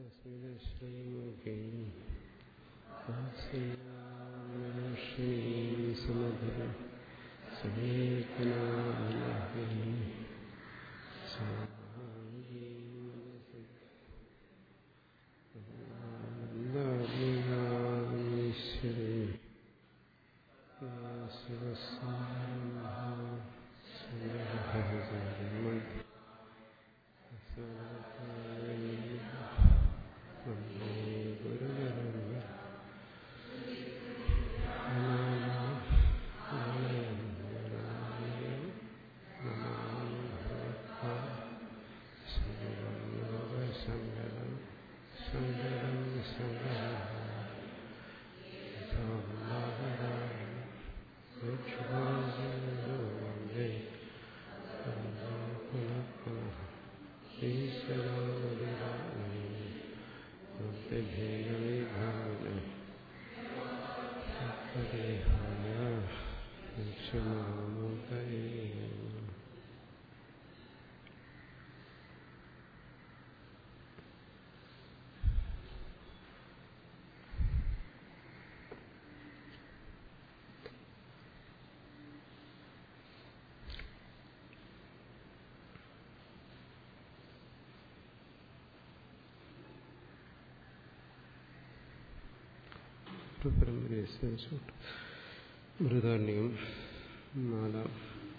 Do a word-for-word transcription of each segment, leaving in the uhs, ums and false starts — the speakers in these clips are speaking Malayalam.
മൃതാന്യം നാലാം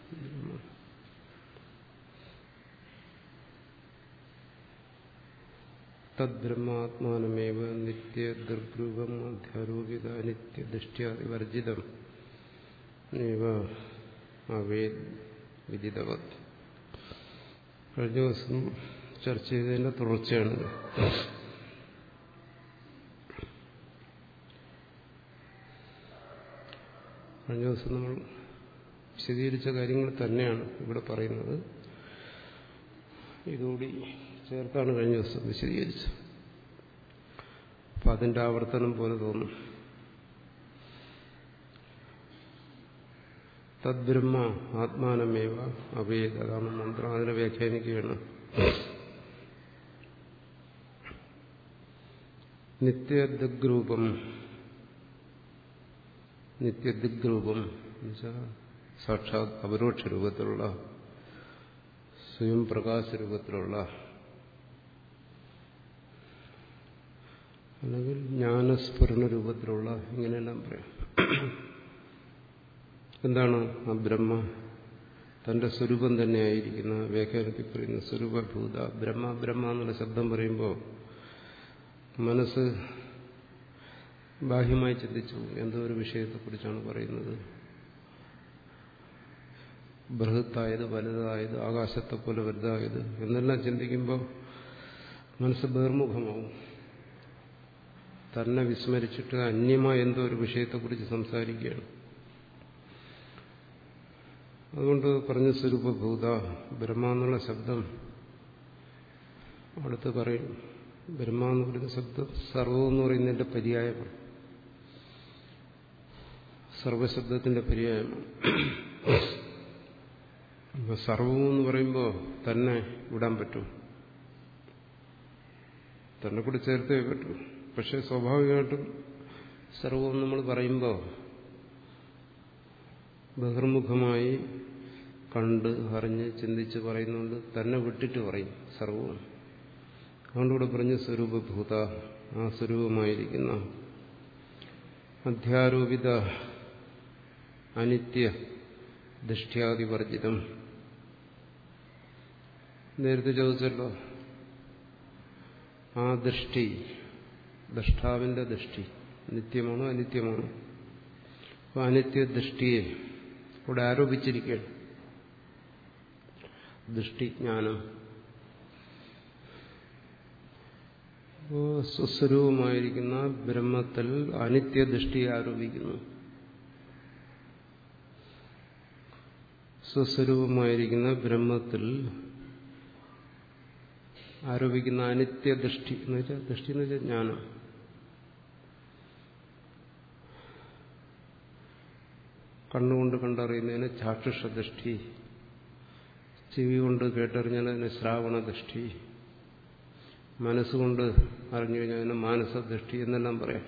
തദ്ബ്രഹ്മാത്മാനമേവ നിത്യദുർഗ്രൂപം അധ്യാരോപിത അനിത്യദൃഷ്ട്യാദിവർജിതം അവേദ് വിദിതവത്. കഴിഞ്ഞ ദിവസം ചർച്ച ചെയ്തതിന്റെ തുടർച്ചയാണ്. കഴിഞ്ഞ ദിവസം നമ്മൾ വിശദീകരിച്ച കാര്യങ്ങൾ തന്നെയാണ് ഇവിടെ പറയുന്നത്. ഇതുകൂടി ചേർത്താണ് കഴിഞ്ഞ ദിവസം വിശദീകരിച്ചത്. അപ്പം അതിന്റെ ആവർത്തനം പോലെ തോന്നും. തദ്ബ്രഹ്മ ആത്മാനമേവ അവേദ, അതാണ് മന്ത്രം. അതിനെ വ്യാഖ്യാനിക്കുകയാണ്. നിത്യദിഗ്രൂപം, നിത്യദിഗ്രൂപം എന്നുവെച്ചാൽ സാക്ഷാത് അപരോക്ഷ രൂപത്തിലുള്ള, സ്വയം പ്രകാശ രൂപത്തിലുള്ള, അല്ലെങ്കിൽ ജ്ഞാനസ്ഫുരണ രൂപത്തിലുള്ള, ഇങ്ങനെയെല്ലാം പറയാം. എന്താണ് ആ ബ്രഹ്മ? തന്റെ സ്വരൂപം തന്നെയായിരിക്കുന്ന, വ്യാഖ്യാനത്തിൽ പറയുന്ന സ്വരൂപഭൂത ബ്രഹ്മ. ബ്രഹ്മ എന്നുള്ള ശബ്ദം പറയുമ്പോൾ മനസ്സ് ബാഹ്യമായി ചിന്തിച്ചു, എന്തോ ഒരു വിഷയത്തെക്കുറിച്ചാണ് പറയുന്നത്. ബൃഹത്തായത്, വലുതായത്, ആകാശത്തെ പോലെ വലുതായത് എന്നെല്ലാം ചിന്തിക്കുമ്പോൾ മനസ്സ് ബഹിർമുഖമാവും. തന്നെ വിസ്മരിച്ചിട്ട് അന്യമായ എന്തോ ഒരു വിഷയത്തെക്കുറിച്ച് സംസാരിക്കുകയാണ്. അതുകൊണ്ട് പറഞ്ഞ സ്വരൂപഭൂത ബ്രഹ്മ എന്നുള്ള ശബ്ദം അടുത്ത് പറയും. ബ്രഹ്മ എന്ന് പറയുന്ന ശബ്ദം സർവം എന്ന് പറയുന്നതിന്റെ പര്യായമാണ്, സർവശബ്ദത്തിന്റെ പര്യായമാണ്. അപ്പൊ സർവം എന്ന് പറയുമ്പോൾ തന്നെ വിടാൻ പറ്റും, തന്നെ കൂടി ചേർത്തേ പറ്റൂ. പക്ഷെ സ്വാഭാവികമായിട്ടും സർവം നമ്മൾ പറയുമ്പോൾ ബഹിർമുഖമായി കണ്ട് അറിഞ്ഞ് ചിന്തിച്ച് പറയുന്നുണ്ട്, തന്നെ വിട്ടിട്ട് പറയും സർവവും. അതുകൊണ്ടിവിടെ പറഞ്ഞ സ്വരൂപഭൂത, ആ സ്വരൂപമായിരിക്കുന്ന അധ്യാരോപിത അനിത്യ ദൃഷ്ട്യാദിവർജിതം. നേരത്തെ ചോദിച്ചല്ലോ, ആ ദൃഷ്ടി, ദ്രഷ്ടാവിന്റെ ദൃഷ്ടി നിത്യമാണോ അനിത്യമാണോ? അപ്പോൾ അനിത്യ ദൃഷ്ടിയെ ഇവിടെ ആരോപിച്ചിരിക്കുകയാണ്. ദൃഷ്ടിജ്ഞാനം സ്വസ്വരൂപമായിരിക്കുന്ന ബ്രഹ്മത്തിൽ അനിത്യദൃഷ്ടി ആരോപിക്കുന്നു. സ്വസ്വരൂപമായിരിക്കുന്ന ബ്രഹ്മത്തിൽ ആരോപിക്കുന്ന അനിത്യദൃഷ്ടി എന്ന് വെച്ചാൽ, ദൃഷ്ടി എന്ന് വെച്ചാൽ ജ്ഞാനം. കണ്ണുകൊണ്ട് കണ്ടറിയുന്നതിന് ചാക്ഷുഷദൃഷ്ടി, ചെവി കൊണ്ട് കേട്ടറിഞ്ഞതിന് ശ്രാവണദൃഷ്ടി, മനസ്സുകൊണ്ട് അറിഞ്ഞു കഴിഞ്ഞാൽ അതിനെ മാനസദൃഷ്ടി എന്നെല്ലാം പറയാം.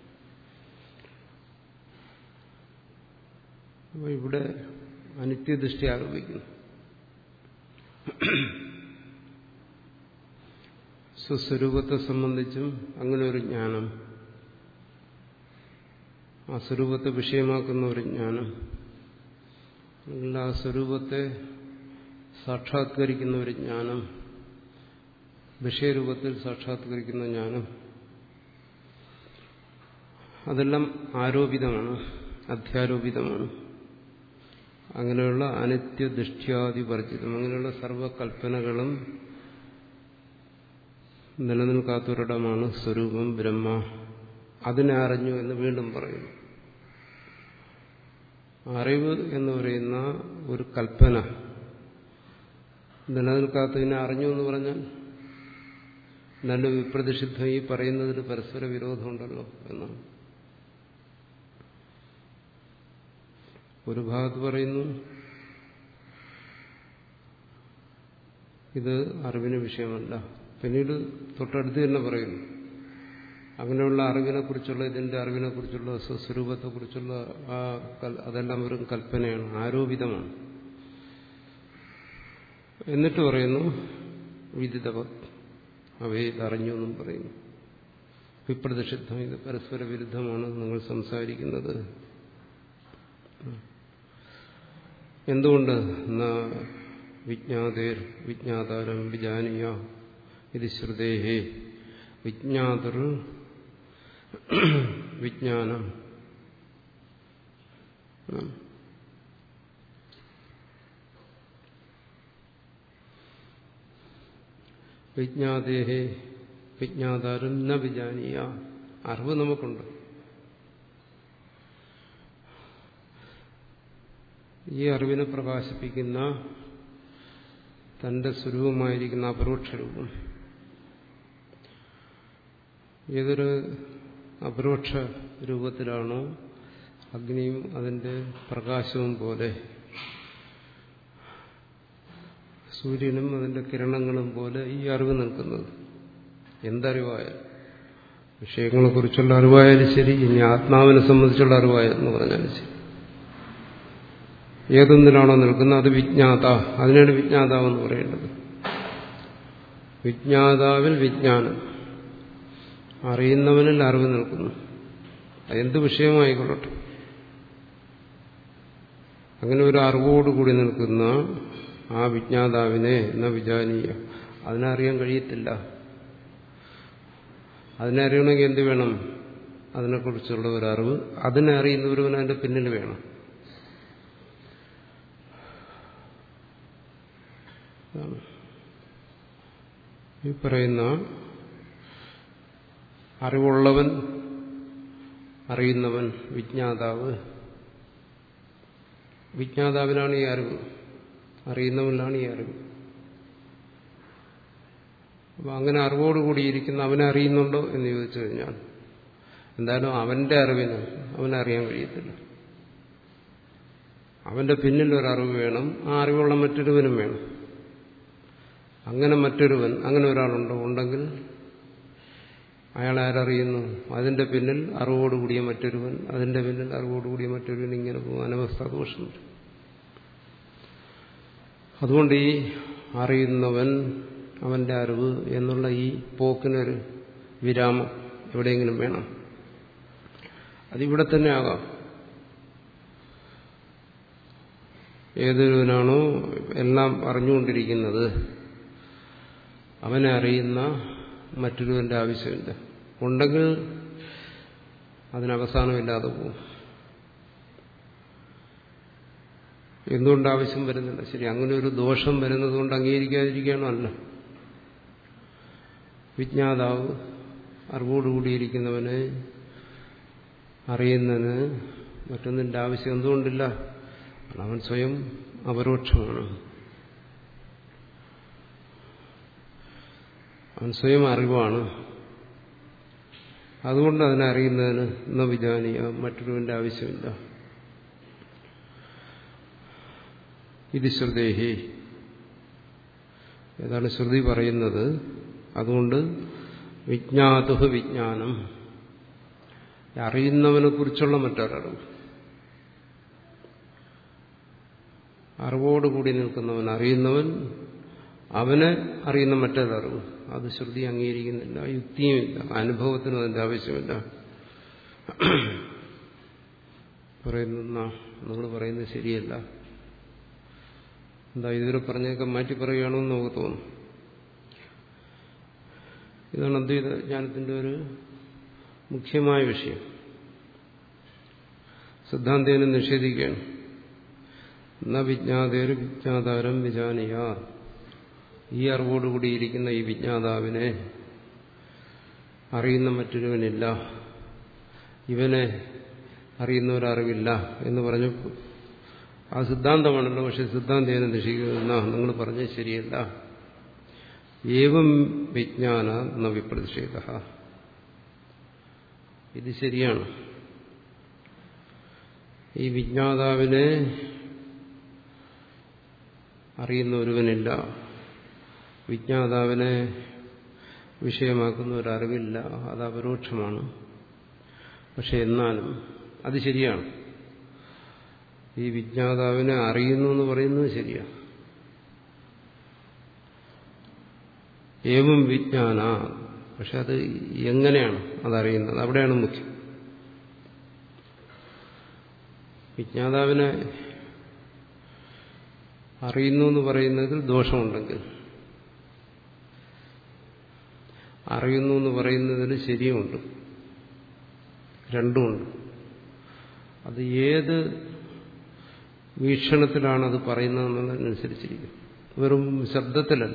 അപ്പോൾ ഇവിടെ അനിത്യദൃഷ്ടി ആരോപിക്കുന്നു. സ്വസ്വരൂപത്തെ സംബന്ധിച്ചും അങ്ങനെ ഒരു ജ്ഞാനം, ആ സ്വരൂപത്തെ വിഷയമാക്കുന്ന ഒരു ജ്ഞാനം, അല്ലെങ്കിൽ ആ സ്വരൂപത്തെ സാക്ഷാത്കരിക്കുന്ന ഒരു ജ്ഞാനം, വിഷയരൂപത്തിൽ സാക്ഷാത്കരിക്കുന്ന ജ്ഞാനം, അതെല്ലാം ആരോപിതമാണ്, അധ്യാരോപിതമാണ്. അങ്ങനെയുള്ള അനിത്യദൃഷ്ട്യാദിവർജിതം, അങ്ങനെയുള്ള സർവകൽപ്പനകളും നിലനിൽക്കാത്തൊരിടമാണ് സ്വരൂപം ബ്രഹ്മ. അതിനെ അറിഞ്ഞു എന്ന് വീണ്ടും പറയുന്നു. അറിവ് എന്ന് പറയുന്ന ഒരു കൽപ്പന നിലനിൽക്കാത്തതിനെ അറിഞ്ഞു എന്ന് പറഞ്ഞാൽ നല്ല വിപ്രതിഷിദ്ധം ഈ പറയുന്നതിന് പരസ്പര വിരോധമുണ്ടല്ലോ എന്നാണ്. ഒരു ഭാഗത്ത് പറയുന്നു ഇത് അറിവിന് വിഷയമല്ല, പിന്നീട് തൊട്ടടുത്ത് തന്നെ പറയുന്നു അങ്ങനെയുള്ള അറിവിനെ കുറിച്ചുള്ള ഇതിന്റെ അറിവിനെ കുറിച്ചുള്ള സ്വസ്വരൂപത്തെ കുറിച്ചുള്ള ആ അതെല്ലാം വെറും കൽപ്പനയാണ്, ആരോപിതമാണ്. എന്നിട്ട് പറയുന്നു വിദിതവത്, അവയെ ഇതറിഞ്ഞു എന്നും പറയുന്നു. വിപ്രതിഷിദ്ധം, ഇത് പരസ്പര വിരുദ്ധമാണ് നിങ്ങൾ സംസാരിക്കുന്നത്. എന്തുകൊണ്ട്? വിജ്ഞാതേർ വിജ്ഞാതാരം വിജാനീയ ഇത് ശ്രുതേഹേ വിജ്ഞാതർ വിജ്ഞാനം. വിജ്ഞാതേഹേ വിജ്ഞാതാരം ന വിജാനീയ. അറിവ് നമുക്കുണ്ട്. ഈ അറിവിനെ പ്രകാശിപ്പിക്കുന്ന തന്റെ സ്വരൂപമായിരിക്കുന്ന അപരോക്ഷ രൂപം, ഏതൊരു അപരോക്ഷ രൂപത്തിലാണോ അഗ്നിയും അതിന്റെ പ്രകാശവും പോലെ, സൂര്യനും അതിന്റെ കിരണങ്ങളും പോലെ ഈ അറിവ് നിൽക്കുന്നത്, എന്തറിവായാൽ, വിഷയങ്ങളെക്കുറിച്ചുള്ള അറിവായാലും ശരി, ഇനി ആത്മാവിനെ സംബന്ധിച്ചുള്ള അറിവായെന്ന് പറഞ്ഞാലും ശരി, ഏതൊന്നിലാണോ നിൽക്കുന്നത് അത് വിജ്ഞാത, അതിനാണ് വിജ്ഞാതാവെന്ന് പറയേണ്ടത്. വിജ്ഞാതാവിൽ വിജ്ഞാനം, അറിയുന്നവനിൽ അറിവ് നിൽക്കുന്നു. എന്ത് വിഷയമായിക്കൊള്ളട്ടെ, അങ്ങനെ ഒരു അറിവോടുകൂടി നിൽക്കുന്ന ആ വിജ്ഞാതാവിനെ എന്ന വിജാനീയ, അതിനറിയാൻ കഴിയത്തില്ല. അതിനെ അറിയണമെങ്കിൽ എന്ത് വേണം? അതിനെക്കുറിച്ചുള്ള ഒരു അറിവ്, അതിനെ അറിയുന്നവരും അതിന്റെ പിന്നിൽ വേണം. ഈ പറയുന്ന അറിവുള്ളവൻ, അറിയുന്നവൻ, വിജ്ഞാതാവ്, വിജ്ഞാതാവിനാണ് ഈ അറിവ്, അറിയുന്നവനാണ് ഈ അറിവ്. അപ്പൊ അങ്ങനെ അറിവോടുകൂടിയിരിക്കുന്ന അവനെ അറിയുന്നുണ്ടോ എന്ന് ചോദിച്ചു കഴിഞ്ഞാൽ എന്തായാലും അവന്റെ അറിവിന് അവനെ അറിയാൻ കഴിയത്തില്ല. അവന്റെ പിന്നിൽ ഒരറിവ് വേണം, ആ അറിവുള്ള മറ്റൊരുവനും വേണം. അങ്ങനെ മറ്റൊരുവൻ, അങ്ങനെ ഒരാളുണ്ടോ? ഉണ്ടെങ്കിൽ അയാൾ ആരറിയുന്നു? അതിന്റെ പിന്നിൽ അറിവോടുകൂടിയ മറ്റൊരുവൻ, അതിന്റെ പിന്നിൽ അറിവോടുകൂടിയ മറ്റൊരുവൻ, ഇങ്ങനെ പോകും. അനവസ്ഥ ദോഷമുണ്ട്. അതുകൊണ്ട് ഈ അറിയുന്നവൻ, അവന്റെ അറിവ് എന്നുള്ള ഈ പോക്കിനൊരു വിരാമം എവിടെയെങ്കിലും വേണം. അതിവിടെ തന്നെ ആകാം. ഏതൊരുവനാണോ എല്ലാം അറിഞ്ഞുകൊണ്ടിരിക്കുന്നത് അവനെ അറിയുന്ന മറ്റൊരുവന്റെ ആവശ്യമില്ല. ഉണ്ടെങ്കിൽ അതിനവസാനമില്ലാതെ പോകും. എന്തുകൊണ്ട് ആവശ്യം വരുന്നില്ല? ശരി, അങ്ങനെ ഒരു ദോഷം വരുന്നത് കൊണ്ട് അംഗീകരിക്കാതിരിക്കുകയാണോ? അല്ല. വിജ്ഞാതാവ് അറിവോടുകൂടിയിരിക്കുന്നവനെ അറിയുന്നതിന് മറ്റൊന്നിന്റെ ആവശ്യം എന്തുകൊണ്ടില്ല? അവൻ സ്വയം അപരോക്ഷമാണ്, അവൻ സ്വയം അറിവാണ്. അതുകൊണ്ട് അതിനെ അറിയുന്നതിന് ന വിജാനീയ, മറ്റൊരുവന്റെ ആവശ്യമില്ല. ഇത് ശ്രുതേഹി, ഏതാണ് ശ്രുതി പറയുന്നത്? അതുകൊണ്ട് വിജ്ഞാതുഹു വിജ്ഞാനം, അറിയുന്നവനെ കുറിച്ചുള്ള മറ്റൊരറിവ്, അറിവോടുകൂടി നിൽക്കുന്നവൻ, അറിയുന്നവൻ, അവനെ അറിയുന്ന മറ്റൊരറിവ്, അത് ശ്രുതി അംഗീകരിക്കുന്നില്ല, യുക്തിയുമില്ല, അനുഭവത്തിനും അതിന്റെ ആവശ്യമില്ല. പറയുന്ന നിങ്ങൾ പറയുന്നത് ശരിയല്ല, എന്താ ഇതുവരെ പറഞ്ഞൊക്കെ മാറ്റി പറയുകയാണോ എന്ന് നമുക്ക് തോന്നും. ഇതാണ് അദ്വൈത ജ്ഞാനത്തിന്റെ ഒരു മുഖ്യമായ വിഷയം. സിദ്ധാന്തേനെ നിഷേധിക്കുകയാണ്. ന വിജ്ഞാതേര് വിജ്ഞാതാരം വിജാനിയ, ഈ അറിവോടുകൂടിയിരിക്കുന്ന ഈ വിജ്ഞാതാവിനെ അറിയുന്ന മറ്റൊരുവനില്ല, ഇവനെ അറിയുന്ന ഒരറിവില്ല എന്ന് പറഞ്ഞു. ആ സിദ്ധാന്തമാണല്ലോ. പക്ഷെ സിദ്ധാന്തേനെ നിഷേധിക്കുന്ന നിങ്ങൾ പറഞ്ഞത് ശരിയല്ല. ഏവം വിജ്ഞാന ന വിപ്രതിഷേധ, ഇത് ശരിയാണ്. ഈ വിജ്ഞാതാവിനെ അറിയുന്ന ഒരുവനില്ല, വിജ്ഞാതാവിനെ വിഷയമാക്കുന്ന ഒരറിവില്ല, അത് അപരോക്ഷമാണ്. പക്ഷെ എന്നാലും അത് ശരിയാണ്. ഈ വിജ്ഞാതാവിനെ അറിയുന്നു എന്ന് പറയുന്നത് ശരിയാണ്. ഏവം വിജ്ഞാന, പക്ഷെ അത് എങ്ങനെയാണ് അതറിയുന്നത്, അവിടെയാണ് മുഖ്യം. വിജ്ഞാതാവിനെ അറിയുന്നു എന്ന് പറയുന്നതിൽ ദോഷമുണ്ടെങ്കിൽ, അറിയുന്നു എന്ന് പറയുന്നതിൽ ശരിയുമുണ്ട്, രണ്ടുമുണ്ട്. അത് ഏത് വീക്ഷണത്തിലാണ് അത് പറയുന്നതെന്നുള്ളതിനനുസരിച്ചിരിക്കും. വെറും ശബ്ദത്തിലല്ല.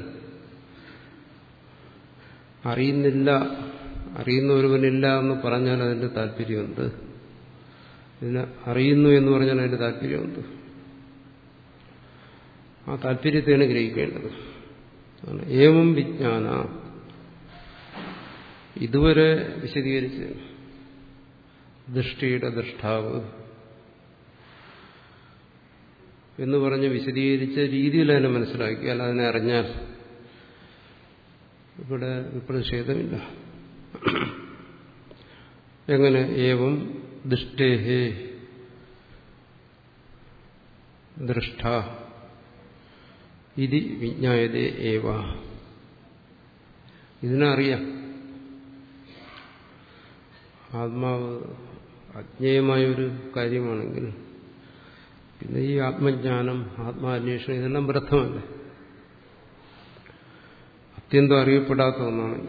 അറിയുന്നില്ല, അറിയുന്ന ഒരുവനില്ല എന്ന് പറഞ്ഞാൽ അതിന്റെ താല്പര്യമുണ്ട്. ഇതിനെ അറിയുന്നു എന്ന് പറഞ്ഞാൽ അതിന്റെ താല്പര്യമുണ്ട്. ആ താല്പര്യത്തെയാണ് ഗ്രഹിക്കേണ്ടത്. ഏവം വിജ്ഞാന, ഇതുവരെ വിശദീകരിച്ച് ദൃഷ്ടിയുടെ ദൃഷ്ടാവ് എന്ന് പറഞ്ഞ് വിശദീകരിച്ച രീതിയിൽ അതിനെ മനസ്സിലാക്കിയാൽ, അതിനെ അറിഞ്ഞാൽ ഇവിടെ വിപ്രതിഷേധമില്ല. എങ്ങനെ? ഏവം ദൃഷ്ടേഹേ ദൃഷ്ട ഇതി വിജ്ഞായതേ ഏവ, ഇതിനെ അറിയാം. ആത്മാവ് അജ്ഞേയമായൊരു കാര്യമാണെങ്കിൽ പിന്നെ ഈ ആത്മജ്ഞാനം, ആത്മാന്വേഷണം ഇതെല്ലാം വ്യർത്ഥമല്ലേ? അത്യന്തം അറിയപ്പെടാത്ത ഒന്നാണെങ്കിൽ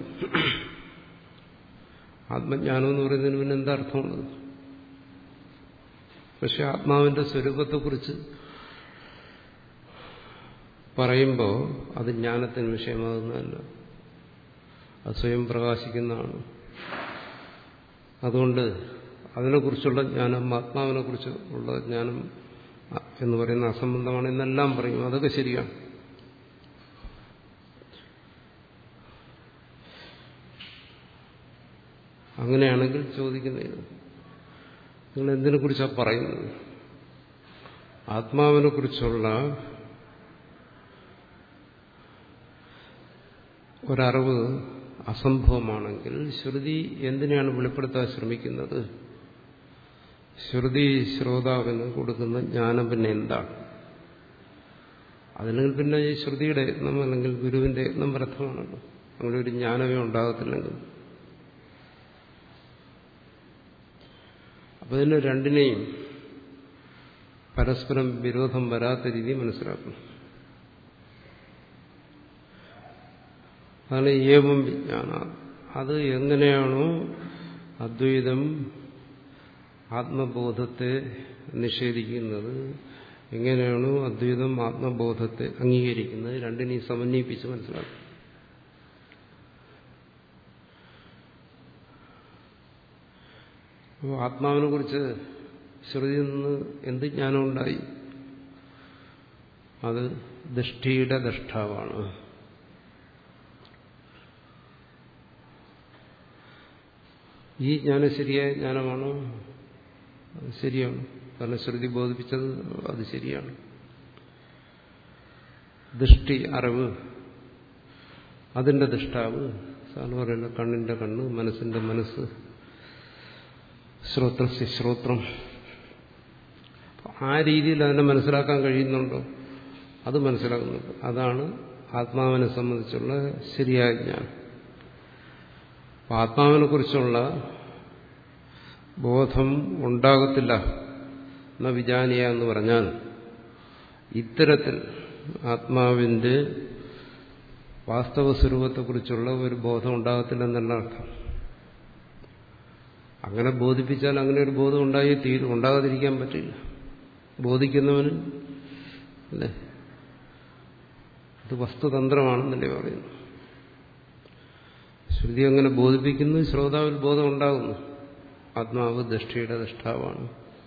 ആത്മജ്ഞാനം എന്ന് പറയുന്നതിന് പിന്നെ എന്താ അർത്ഥമുള്ളത്? പക്ഷെ ആത്മാവിന്റെ സ്വരൂപത്തെക്കുറിച്ച് പറയുമ്പോൾ അത് ജ്ഞാനത്തിന് വിഷയമാകുന്നതല്ല, അത് സ്വയം പ്രകാശിക്കുന്നതാണ്. അതുകൊണ്ട് അതിനെക്കുറിച്ചുള്ള ജ്ഞാനം, ആത്മാവിനെ കുറിച്ചുള്ള ജ്ഞാനം എന്ന് പറയുന്ന അസംബന്ധമാണ് എന്നെല്ലാം പറയും. അതൊക്കെ ശരിയാണ്. അങ്ങനെയാണെങ്കിൽ ചോദിക്കുന്നത്, നിങ്ങൾ എന്തിനെ കുറിച്ചാണ് പറയുന്നത്? ആത്മാവിനെ കുറിച്ചുള്ള ഒരറിവ് അസംഭവമാണെങ്കിൽ ശ്രുതി എന്തിനാണ് വെളിപ്പെടുത്താൻ ശ്രമിക്കുന്നത്? ശ്രുതി ശ്രോതാവിന് കൊടുക്കുന്ന ജ്ഞാനം പിന്നെ എന്താണ്? അതില്ലെങ്കിൽ പിന്നെ ഈ ശ്രുതിയുടെ യത്നം അല്ലെങ്കിൽ ഗുരുവിന്റെ യത്നം വ്യർത്ഥമാണല്ലോ. അങ്ങനെ ഒരു ജ്ഞാനമേ ഉണ്ടാകത്തില്ലെങ്കിൽ. അപ്പൊ ഇതിന് രണ്ടിനെയും പരസ്പരം വിരോധം വരാത്ത രീതി മനസ്സിലാക്കണം. അതാണ് ഏവം വിജ്ഞാന. അത് എങ്ങനെയാണോ അദ്വൈതം ആത്മബോധത്തെ നിഷേധിക്കുന്നത്, എങ്ങനെയാണോ അദ്വൈതം ആത്മബോധത്തെ അംഗീകരിക്കുന്നത്, രണ്ടിനെയും സമന്വയിപ്പിച്ച് മനസ്സിലാക്കും. അപ്പോൾ ആത്മാവിനെ കുറിച്ച് ശ്രുതിയിൽ നിന്ന് എന്ത് ജ്ഞാനം ഉണ്ടായി? അത് ദൃഷ്ടിയുടെ ദൃഷ്ടാവാണ്. ഈ ജ്ഞാനം ശരിയായ ജ്ഞാനമാണോ? അത് ശരിയാണ്. കാരണം ശ്രുതി ബോധിപ്പിച്ചത് അത് ശരിയാണ്. ദൃഷ്ടി, അറിവ്, അതിന്റെ ദൃഷ്ടാവ് സാറിന് പറയുന്നത് കണ്ണിന്റെ കണ്ണ്, മനസ്സിന്റെ മനസ്സ്, ശ്രോത്രസ്യ ശ്രോത്രം. ആ രീതിയിൽ അതിനെ മനസ്സിലാക്കാൻ കഴിയുന്നുണ്ടോ? അത് മനസ്സിലാക്കുന്നുണ്ട്. അതാണ് ആത്മാവിനെ സംബന്ധിച്ചുള്ള ശരിയായ ജ്ഞാനം. ആത്മാവിനെ കുറിച്ചുള്ള ബോധം ഉണ്ടാകത്തില്ല എന്ന വിജാനീയ എന്ന് പറഞ്ഞാൽ ഇത്തരത്തിൽ ആത്മാവിന്റെ വാസ്തവ സ്വരൂപത്തെക്കുറിച്ചുള്ള ഒരു ബോധം ഉണ്ടാകത്തില്ലെന്നല്ല അർത്ഥം. അങ്ങനെ ബോധിപ്പിച്ചാൽ അങ്ങനെ ഒരു ബോധം ഉണ്ടായി തീരും, ഉണ്ടാകാതിരിക്കാൻ പറ്റില്ല. ബോധിക്കുന്നവന് അല്ലേ, ഇത് വസ്തുതന്ത്രമാണെന്നല്ലേ പറയുന്നു. ശ്രുതി അങ്ങനെ ബോധിപ്പിക്കുന്നു, ശ്രോതാവിൽ ബോധം ഉണ്ടാകുന്നു. ആത്മാവ് ദൃഷ്ടിയുടെ ദൃഷ്ടാവാണ്.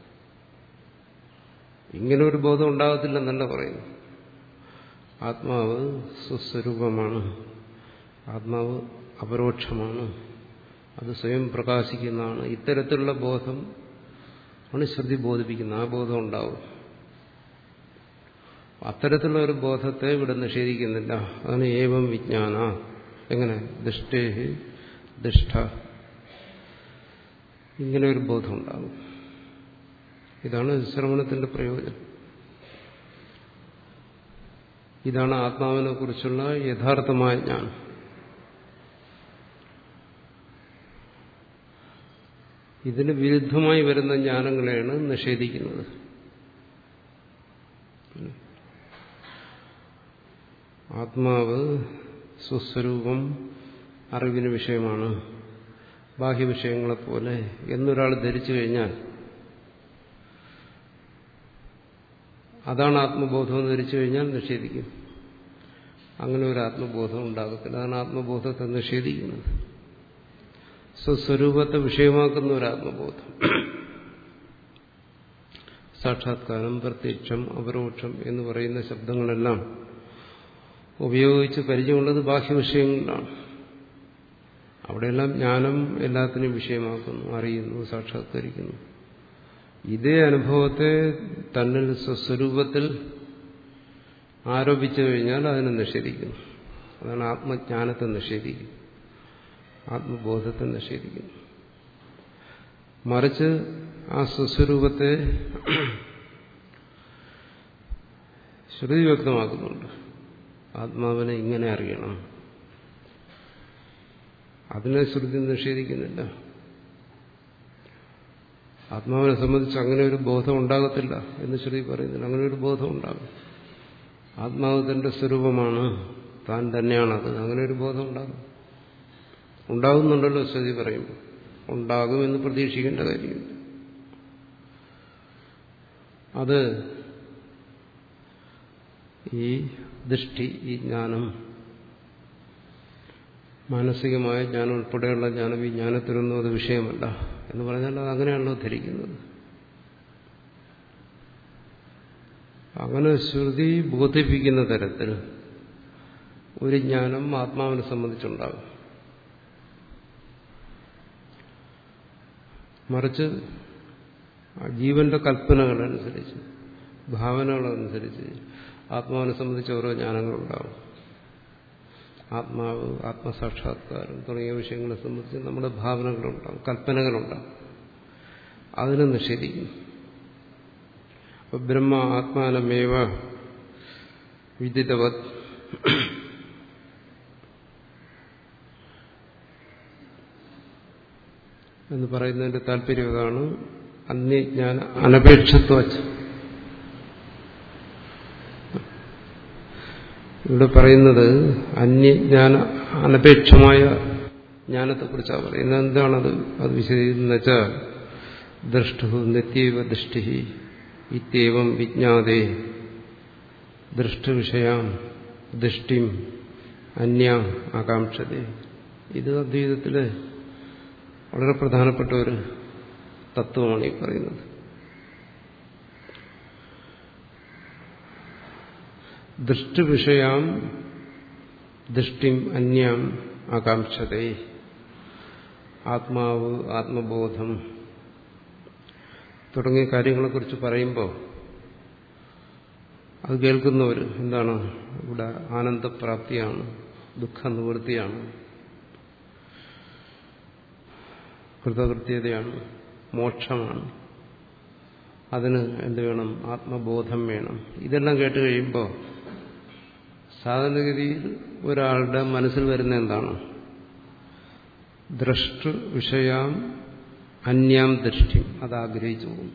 ഇങ്ങനെ ഒരു ബോധം ഉണ്ടാകത്തില്ലെന്നല്ല പറയുന്നു. ആത്മാവ് സ്വസ്വരൂപമാണ്, ആത്മാവ് അപരോക്ഷമാണ്, അത് സ്വയം പ്രകാശിക്കുന്നതാണ്. ഇത്തരത്തിലുള്ള ബോധം ആണ് ശ്രുതി ബോധിപ്പിക്കുന്നത്. ആ ബോധം ഉണ്ടാവും. അത്തരത്തിലുള്ള ഒരു ബോധത്തെ ഇവിടെ നിഷേധിക്കുന്നില്ല. അതാണ് ഏവം വിജ്ഞാന. എങ്ങനെ? ദൃഷ്ടേ ദൃഷ്ട, ഇങ്ങനെ ഒരു ബോധം ഉണ്ടാകും. ഇതാണ് ശ്രവണത്തിന്റെ പ്രയോജനം. ഇതാണ് ആത്മാവിനെ കുറിച്ചുള്ള യഥാർത്ഥമായ ജ്ഞാനം. ഇതിന് വിരുദ്ധമായി വരുന്ന ജ്ഞാനങ്ങളെയാണ് നിഷേധിക്കുന്നത്. ആത്മാവ് സ്വസ്വരൂപം അറിവിന് വിഷയമാണ്, ബാഹ്യവിഷയങ്ങളെപ്പോലെ എന്നൊരാൾ ധരിച്ചു കഴിഞ്ഞാൽ അതാണ് ആത്മബോധം എന്ന് ധരിച്ചു കഴിഞ്ഞാൽ നിഷേധിക്കും. അങ്ങനെ ഒരു ആത്മബോധം ഉണ്ടാകത്തില്ല. അതാണ് ആത്മബോധത്തെ നിഷേധിക്കുന്നത്. സ്വസ്വരൂപത്തെ വിഷയമാക്കുന്ന ഒരു ആത്മബോധം. സാക്ഷാത്കാരം, പ്രത്യക്ഷം, അപരോക്ഷം എന്ന് പറയുന്ന ശബ്ദങ്ങളെല്ലാം ഉപയോഗിച്ച് പരിചയമുള്ളത് ബാഹ്യവിഷയങ്ങളിലാണ്. അവിടെയെല്ലാം ജ്ഞാനം എല്ലാത്തിനും വിഷയമാക്കുന്നു, അറിയുന്നു, സാക്ഷാത്കരിക്കുന്നു. ഇതേ അനുഭവത്തെ തന്നിൽ സ്വസ്വരൂപത്തിൽ ആരോപിച്ചു കഴിഞ്ഞാൽ അതിനെ നിഷേധിക്കുന്നു. അതാണ് ആത്മജ്ഞാനത്തെ നിഷേധിക്കുന്നു, ആത്മബോധത്തെ നിഷേധിക്കുന്നു. മറിച്ച് ആ സ്വസ്വരൂപത്തെ ശ്രുതി വ്യക്തമാക്കുന്നുണ്ട്. ആത്മാവിനെ ഇങ്ങനെ അറിയണം. അതിനെ ശ്രുതി നിഷേധിക്കുന്നില്ല. ആത്മാവിനെ സംബന്ധിച്ച് അങ്ങനെ ഒരു ബോധം ഉണ്ടാകത്തില്ല എന്ന് ശ്രുതി പറയുന്നില്ല. അങ്ങനെ ഒരു ബോധം ഉണ്ടാകും. ആത്മാവ് തന്റെ സ്വരൂപമാണ്, താൻ തന്നെയാണത്. അങ്ങനെ ഒരു ബോധം ഉണ്ടാകും. ഉണ്ടാകുന്നുണ്ടല്ലോ ശ്രുതി പറയുമ്പോൾ. ഉണ്ടാകുമെന്ന് പ്രതീക്ഷിക്കേണ്ട കാര്യമില്ല. അത് ഈ ദൃഷ്ടി, ഈ ജ്ഞാനം, മാനസികമായ ജ്ഞാനം ഉൾപ്പെടെയുള്ള ജ്ഞാനം, ഈ ജ്ഞാനത്തിനൊന്നും അത് വിഷയമല്ല എന്ന് പറഞ്ഞാൽ അത് അങ്ങനെയാണല്ലോ ധരിക്കുന്നത്. അങ്ങനെ ശ്രുതി ബോധിപ്പിക്കുന്ന തരത്തിൽ ഒരു ജ്ഞാനം ആത്മാവിനെ സംബന്ധിച്ചുണ്ടാകും. മറിച്ച് ജീവന്റെ കൽപ്പനകളനുസരിച്ച്, ഭാവനകളനുസരിച്ച് ആത്മാവിനെ സംബന്ധിച്ച് ഓരോ ജ്ഞാനങ്ങളുണ്ടാകും. ആത്മാവ്, ആത്മസാക്ഷാത്കാരം തുടങ്ങിയ വിഷയങ്ങളെ സംബന്ധിച്ച് നമ്മുടെ ഭാവനകളുണ്ടാകും, കൽപ്പനകളുണ്ടാകും. അതിനെ നിഷേധിക്കുന്നു. അപ്പൊ ബ്രഹ്മ ആത്മാനമേവ വിദിതവത് എന്ന് പറയുന്നതിന്റെ താല്പര്യം അതാണ്. അന്യജ്ഞാന അനപേക്ഷത്വ. ഇവിടെ പറയുന്നത് അന്യജ്ഞാന അനപേക്ഷമായ ജ്ഞാനത്തെക്കുറിച്ചാണ് പറയുന്നത്. എന്താണത്? അത് വിശദീകരിക്കുന്ന വെച്ചാൽ ദൃഷ്ടു നിത്യവ ദൃഷ്ടി ഇത്യവം വിജ്ഞാതേ ദൃഷ്ടവിഷയാം ദൃഷ്ടിം അന്യാം ആകാംക്ഷതേ. ഇത് അദ്വൈതത്തിലെ വളരെ പ്രധാനപ്പെട്ട ഒരു തത്വമാണ് ഈ പറയുന്നത്. ദൃഷ്ടിവിഷയാം ദൃഷ്ടിം അന്യാം ആകാംക്ഷതേ. ആത്മാവ്, ആത്മബോധം തുടങ്ങിയ കാര്യങ്ങളെക്കുറിച്ച് പറയുമ്പോൾ അത് കേൾക്കുന്നവർ എന്താണ്? ഇവിടെ ആനന്ദപ്രാപ്തിയാണ്, ദുഃഖ നിവൃത്തിയാണ്, കൃതകൃത്യതയാണ്, മോക്ഷമാണ്. അതിന് എന്ത് വേണം? ആത്മബോധം വേണം. ഇതെല്ലാം കേട്ട് കഴിയുമ്പോൾ സാധാരണഗതിയിൽ ഒരാളുടെ മനസ്സിൽ വരുന്ന എന്താണ്? ദ്രഷ്ടു വിഷയാം അന്യാം ദൃഷ്ടി. അത് ആഗ്രഹിച്ചു പോകും.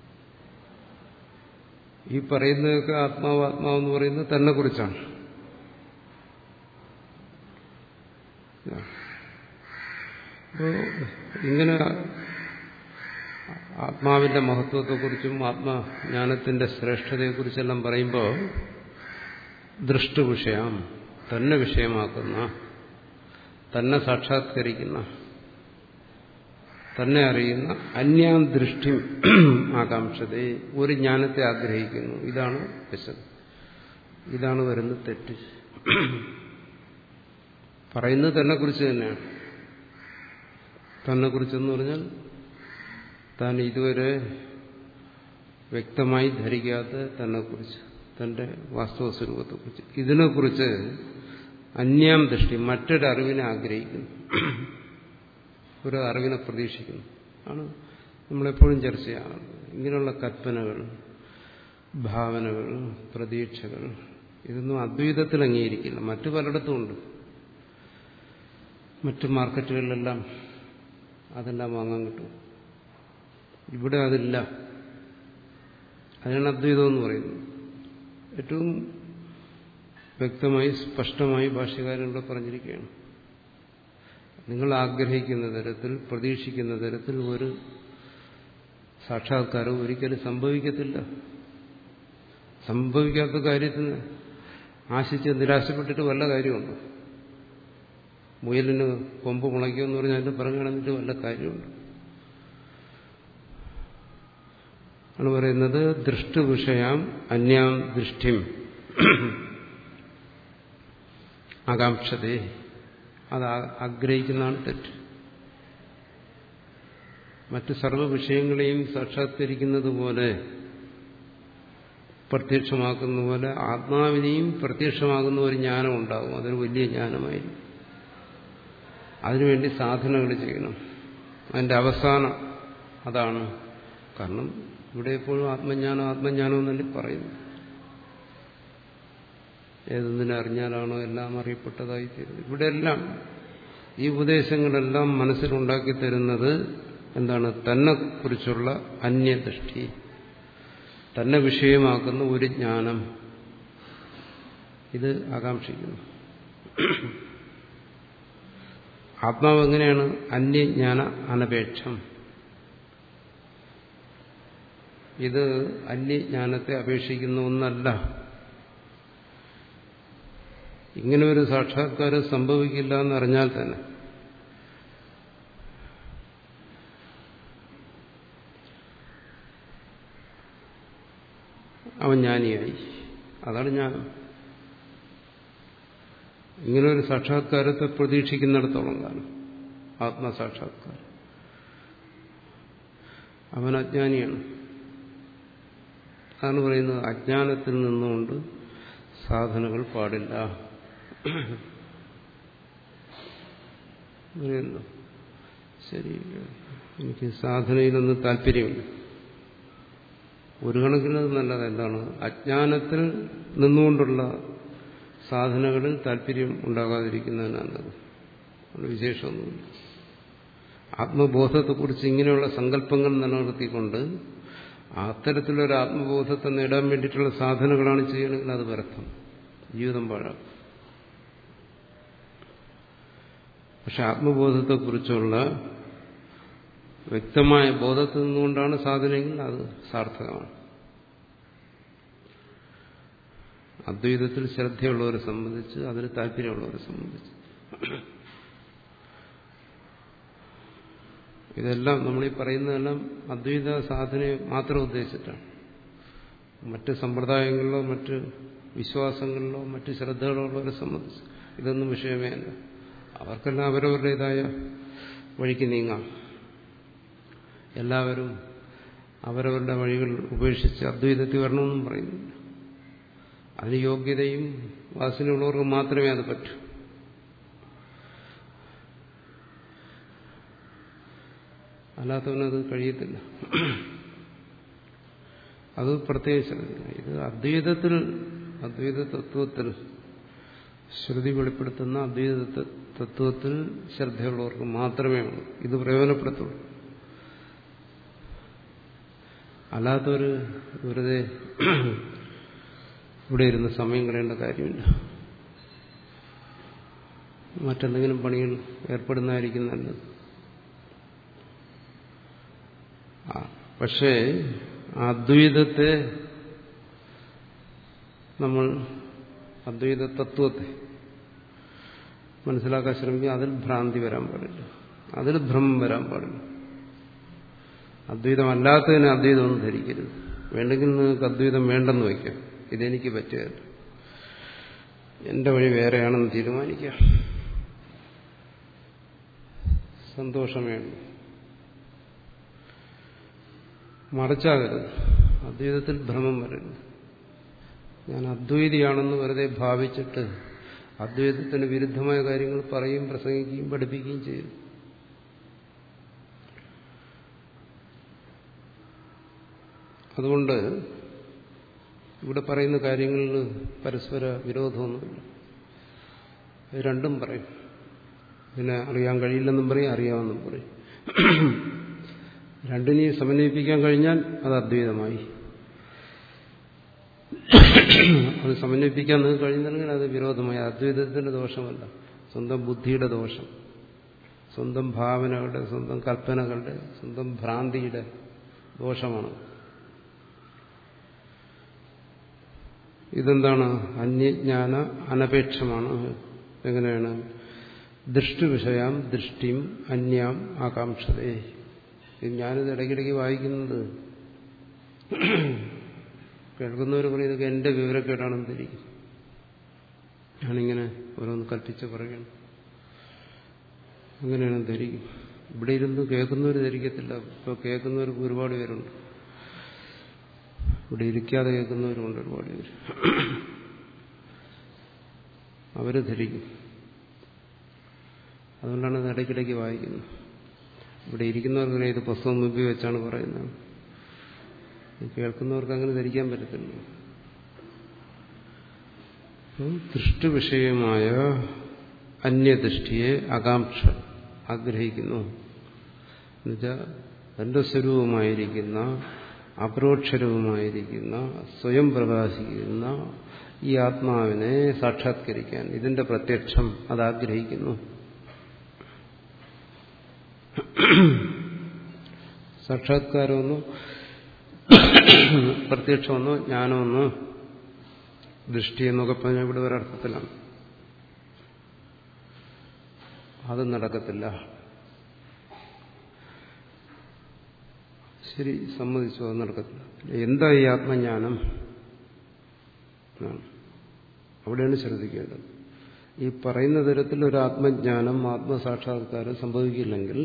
ഈ പറയുന്നതൊക്കെ ആത്മാവ് ആത്മാവെന്ന് പറയുന്നത് തന്നെ കുറിച്ചാണ്. അപ്പോ ഇങ്ങനെ ആത്മാവിന്റെ മഹത്വത്തെക്കുറിച്ചും ആത്മജ്ഞാനത്തിന്റെ ശ്രേഷ്ഠതയെക്കുറിച്ചെല്ലാം പറയുമ്പോൾ ദൃഷ്ടു വിഷയം, തന്നെ വിഷയമാക്കുന്ന, തന്നെ സാക്ഷാത്കരിക്കുന്ന, തന്നെ അറിയുന്ന അന്യാം ദൃഷ്ടി ആകാംക്ഷതേ, ഒരു ജ്ഞാനത്തെ ആഗ്രഹിക്കുന്നു. ഇതാണ് വിശദം. ഇതാണ് വരുന്ന തെറ്റ്. പറയുന്നത് തന്നെക്കുറിച്ച് തന്നെയാണ്. തന്നെക്കുറിച്ചെന്ന് പറഞ്ഞാൽ താൻ ഇതുവരെ വ്യക്തമായി ധരിക്കാത്ത തന്നെക്കുറിച്ച്, തന്റെ വാസ്തവ സ്വരൂപത്തെക്കുറിച്ച്, ഇതിനെക്കുറിച്ച് അന്യാം ദൃഷ്ടി, മറ്റൊരറിവിനെ ആഗ്രഹിക്കുന്നു, ഒരു അറിവിനെ പ്രതീക്ഷിക്കുന്നു. ആണ് നമ്മളെപ്പോഴും ചർച്ച ചെയ്യാറുള്ളത്. ഇങ്ങനെയുള്ള കൽപ്പനകൾ, ഭാവനകൾ, പ്രതീക്ഷകൾ, ഇതൊന്നും അദ്വൈതത്തിൽ അംഗീകരിക്കില്ല. മറ്റു പലയിടത്തും ഉണ്ട്. മറ്റു മാർക്കറ്റുകളിലെല്ലാം അതെല്ലാം വാങ്ങാൻ കിട്ടും. ഇവിടെ അതില്ല. അതിനാണ് അദ്വൈതം എന്ന് പറയുന്നത്. ഏറ്റവും വ്യക്തമായി സ്പഷ്ടമായി ഭാഷ്യകാരൻ പറഞ്ഞിരിക്കുകയാണ്. നിങ്ങൾ ആഗ്രഹിക്കുന്ന തരത്തിൽ, പ്രതീക്ഷിക്കുന്ന തരത്തിൽ ഒരു സാക്ഷാത്കാരം ഒരിക്കലും സംഭവിക്കത്തില്ല. സംഭവിക്കാത്ത കാര്യത്തിന് ആശിച്ച് നിരാശപ്പെട്ടിട്ട് വല്ല കാര്യമുണ്ട്? മുയലിന് കൊമ്പ് മുളയ്ക്കുമെന്ന് പറഞ്ഞാൽ അതിന്റെ പിറകെ നടന്നിട്ട് വല്ല കാര്യമുണ്ട്? ആണ് പറയുന്നത് ദൃഷ്ടു വിഷയാം അന്യാം ദൃഷ്ടിം ആകാംക്ഷതേ. അത് ആഗ്രഹിക്കുന്നതാണ് തെറ്റ്. മറ്റ് സർവ്വ വിഷയങ്ങളെയും സാക്ഷാത്കരിക്കുന്നത് പോലെ, പ്രത്യക്ഷമാക്കുന്ന പോലെ ആത്മാവിനെയും പ്രത്യക്ഷമാകുന്ന ഒരു ജ്ഞാനം ഉണ്ടാകും. അതൊരു വലിയ ജ്ഞാനമായിരിക്കും. അതിനുവേണ്ടി സാധനകൾ ചെയ്യണം. അതിന്റെ അവസാനം അതാണ്. കാരണം ഇവിടെ എപ്പോഴും ആത്മജ്ഞാനം ആത്മജ്ഞാനം എന്നല്ലേ പറയുന്നു. ഏതൊന്നിനെ അറിഞ്ഞാലാണോ എല്ലാം അറിയപ്പെട്ടതായി തീരുന്നത്. ഇവിടെയെല്ലാം ഈ ഉപദേശങ്ങളെല്ലാം മനസ്സിലുണ്ടാക്കി തരുന്നത് എന്താണ്? തന്നെ കുറിച്ചുള്ള അന്യദൃഷ്ടി, തന്നെ വിഷയമാക്കുന്ന ഒരു ജ്ഞാനം. ഇത് ആകാംക്ഷിക്കുന്നു. ആത്മാവ് എങ്ങനെയാണ്? അന്യജ്ഞാന അനപേക്ഷം. ഇത് അന്യജ്ഞാനത്തെ അപേക്ഷിക്കുന്ന ഒന്നല്ല. ഇങ്ങനെ ഒരു സാക്ഷാത്കാരം സംഭവിക്കില്ല എന്നറിഞ്ഞാൽ തന്നെ അവൻ ജ്ഞാനിയായി. അതാണ് ജ്ഞാനം. ഇങ്ങനെ ഒരു സാക്ഷാത്കാരത്തെ പ്രതീക്ഷിക്കുന്നിടത്തോളം കാലം, ആത്മസാക്ഷാത്കാരം, അവൻ അജ്ഞാനിയാണ്. അതാണ് പറയുന്നത്, അജ്ഞാനത്തിൽ നിന്നുകൊണ്ട് സാധനകൾ പാടില്ല. അങ്ങനെയല്ലോ. ശരി, എനിക്ക് സാധനയിലൊന്നും താല്പര്യമില്ല. ഒരു കണക്കിനത് നല്ലത്. എന്താണ്? അജ്ഞാനത്തിൽ നിന്നുകൊണ്ടുള്ള സാധനകളിൽ താല്പര്യം ഉണ്ടാകാതിരിക്കുന്നതിനാണ് നല്ലത്. വിശേഷമൊന്നുമില്ല. ആത്മബോധത്തെക്കുറിച്ച് ഇങ്ങനെയുള്ള സങ്കല്പങ്ങൾ നിലനിർത്തിക്കൊണ്ട് അത്തരത്തിലൊരു ആത്മബോധത്തെ നേടാൻ വേണ്ടിയിട്ടുള്ള സാധനങ്ങളാണ് ചെയ്യണമെങ്കിൽ അത് വ്യർത്ഥം, ജീവിതം പാഴാക്കും. പക്ഷെ ആത്മബോധത്തെക്കുറിച്ചുള്ള വ്യക്തമായ ബോധത്തിൽ നിന്നുകൊണ്ടാണ് സാധനയെങ്കിൽ അത് സാർത്ഥകമാണ്. അദ്വൈതത്തിൽ ശ്രദ്ധയുള്ളവരെ സംബന്ധിച്ച്, അതിന് താല്പര്യമുള്ളവരെ സംബന്ധിച്ച് ഇതെല്ലാം നമ്മളീ പറയുന്നതെല്ലാം അദ്വൈത സാധനയെ മാത്രം ഉദ്ദേശിച്ചിട്ടാണ്. മറ്റ് സമ്പ്രദായങ്ങളിലോ മറ്റ് വിശ്വാസങ്ങളിലോ മറ്റ് ശ്രദ്ധകളോ ഉള്ളവരെ സംബന്ധിച്ച് ഇതൊന്നും വിഷയമേ അല്ല. അവർക്കെല്ലാം അവരവരുടേതായ വഴിക്ക് നീങ്ങാം. എല്ലാവരും അവരവരുടെ വഴികൾ ഉപേക്ഷിച്ച് അദ്വൈതത്തിൽ വരണമെന്നും പറയുന്നില്ല. അതിന് യോഗ്യതയും വാസനയുള്ളവർക്ക് മാത്രമേ അത് പറ്റൂ. അല്ലാത്തവനത് കഴിയത്തില്ല. അത് പ്രത്യേകിച്ച് ഇത് അദ്വൈതത്തിൽ അദ്വൈത തത്വത്തിൽ ശ്രുതി വെളിപ്പെടുത്തുന്ന അദ്വൈത തത്വത്തിൽ ശ്രദ്ധയുള്ളവർക്ക് മാത്രമേ ഉള്ളൂ ഇത് പ്രയോജനപ്പെടുത്തുള്ളൂ. അല്ലാത്തവർ വെറുതെ ഇവിടെ ഇരുന്ന് സമയം കളയേണ്ട കാര്യമില്ല. മറ്റെന്തെങ്കിലും പണികൾ ഏർപ്പെടുന്നതായിരിക്കും നല്ലത്. പക്ഷേ അദ്വൈതത്തെ നമ്മൾ അദ്വൈത തത്വത്തെ മനസ്സിലാക്കാൻ ശ്രമിക്കുക. അതിൽ ഭ്രാന്തി വരാൻ പാടില്ല, അതിൽ ഭ്രമം വരാൻ പാടില്ല. അദ്വൈതമല്ലാത്തതിനെ അദ്വൈതമൊന്നും ധരിക്കരുത്. വേണ്ടെങ്കിൽ നിങ്ങൾക്ക് അദ്വൈതം വേണ്ടെന്ന് വയ്ക്കാം. ഇതെനിക്ക് പറ്റുകയല്ല, എന്റെ വഴി വേറെയാണെന്ന് തീരുമാനിക്കുക. സന്തോഷമേ ഉള്ളൂ. മറിച്ചാകരുത്. അദ്വൈതത്തിൽ ഭ്രമം വരരുത്. ഞാൻ അദ്വൈതിയാണെന്ന് വെറുതെ ഭാവിച്ചിട്ട് അദ്വൈതത്തിന് വിരുദ്ധമായ കാര്യങ്ങൾ പറയും, പ്രസംഗിക്കുകയും പഠിപ്പിക്കുകയും ചെയ്യും. അതുകൊണ്ട് ഇവിടെ പറയുന്ന കാര്യങ്ങളിൽ പരസ്പര വിരോധമൊന്നുമില്ല. രണ്ടും പറയും. പിന്നെ അറിയാൻ കഴിയില്ലെന്നും പറയും, അറിയാമെന്നും പറയും. രണ്ടിനെയും സമന്വയിപ്പിക്കാൻ കഴിഞ്ഞാൽ അത് അദ്വൈതമായി. അത് സമന്വയിപ്പിക്കാൻ നിങ്ങൾക്ക് കഴിയുന്നില്ലെങ്കിൽ അത് വിരോധമായി. അദ്വൈതത്തിന്റെ ദോഷമല്ല, സ്വന്തം ബുദ്ധിയുടെ ദോഷം, സ്വന്തം ഭാവനകളുടെ, സ്വന്തം കൽപ്പനകളുടെ, സ്വന്തം ഭ്രാന്തിയുടെ ദോഷമാണ്. ഇതെന്താണ്? അന്യജ്ഞാന അനപേക്ഷമാണ്. എങ്ങനെയാണ്? ദൃഷ്ടിവിഷയാം ദൃഷ്ടിം അന്യാം ആകാംക്ഷതേ. ഇത് ഞാനിത് ഇടയ്ക്കിടയ്ക്ക് വായിക്കുന്നത് കേൾക്കുന്നവർ പറയും ഇതൊക്കെ എന്റെ വിവരക്കേടാണെന്ന് ധരിക്കും. ഞാനിങ്ങനെ ഓരോന്ന് കൽപ്പിച്ച് പറയണം, അങ്ങനെയാണ് ധരിക്കും. ഇവിടെ ഇരുന്ന് കേൾക്കുന്നവർ ധരിക്കത്തില്ല. ഇപ്പോൾ കേൾക്കുന്നവർക്ക് ഒരുപാട് പേരുണ്ട്, ഇവിടെ ഇരിക്കാതെ കേൾക്കുന്നവരുമുണ്ട് ഒരുപാട് പേര്. അവര് ധരിക്കും. അതുകൊണ്ടാണ് ഇത് ഇടയ്ക്കിടയ്ക്ക് വായിക്കുന്നത്. ഇവിടെ ഇരിക്കുന്നവർക്ക് ഇത് പുസ്തകം മുമ്പിൽ വെച്ചാണ് പറയുന്നത്. കേൾക്കുന്നവർക്ക് അങ്ങനെ ധരിക്കാൻ പറ്റത്തില്ല. ദൃഷ്ടി വിഷയമായ അന്യദൃഷ്ടിയെ ആകാംക്ഷ ആഗ്രഹിക്കുന്നു. എന്നുവെച്ചാൽ തന്റെ സ്വരൂപമായിരിക്കുന്ന അപരോക്ഷരവുമായിരിക്കുന്ന സ്വയം പ്രകാശിക്കുന്ന ഈ ആത്മാവിനെ സാക്ഷാത്കരിക്കാൻ, ഇതിന്റെ പ്രത്യക്ഷം അതാഗ്രഹിക്കുന്നു. സാക്ഷാത്കാരമെന്നോ പ്രത്യക്ഷമെന്നോ ജ്ഞാനമെന്നോ ദൃഷ്ടി എന്നൊക്കെ പറഞ്ഞാൽ ഇവിടെ ഒരർത്ഥത്തിലാണ്. അത് നടക്കത്തില്ല. ശരി, സമ്മതിച്ചു, അത് നടക്കത്തില്ല. എന്താ ഈ ആത്മജ്ഞാനം? അവിടെയാണ് ശ്രദ്ധിക്കേണ്ടത്. ഈ പറയുന്ന തരത്തിൽ ഒരു ആത്മജ്ഞാനം, ആത്മസാക്ഷാത്കാരം സംഭവിക്കില്ലെങ്കിൽ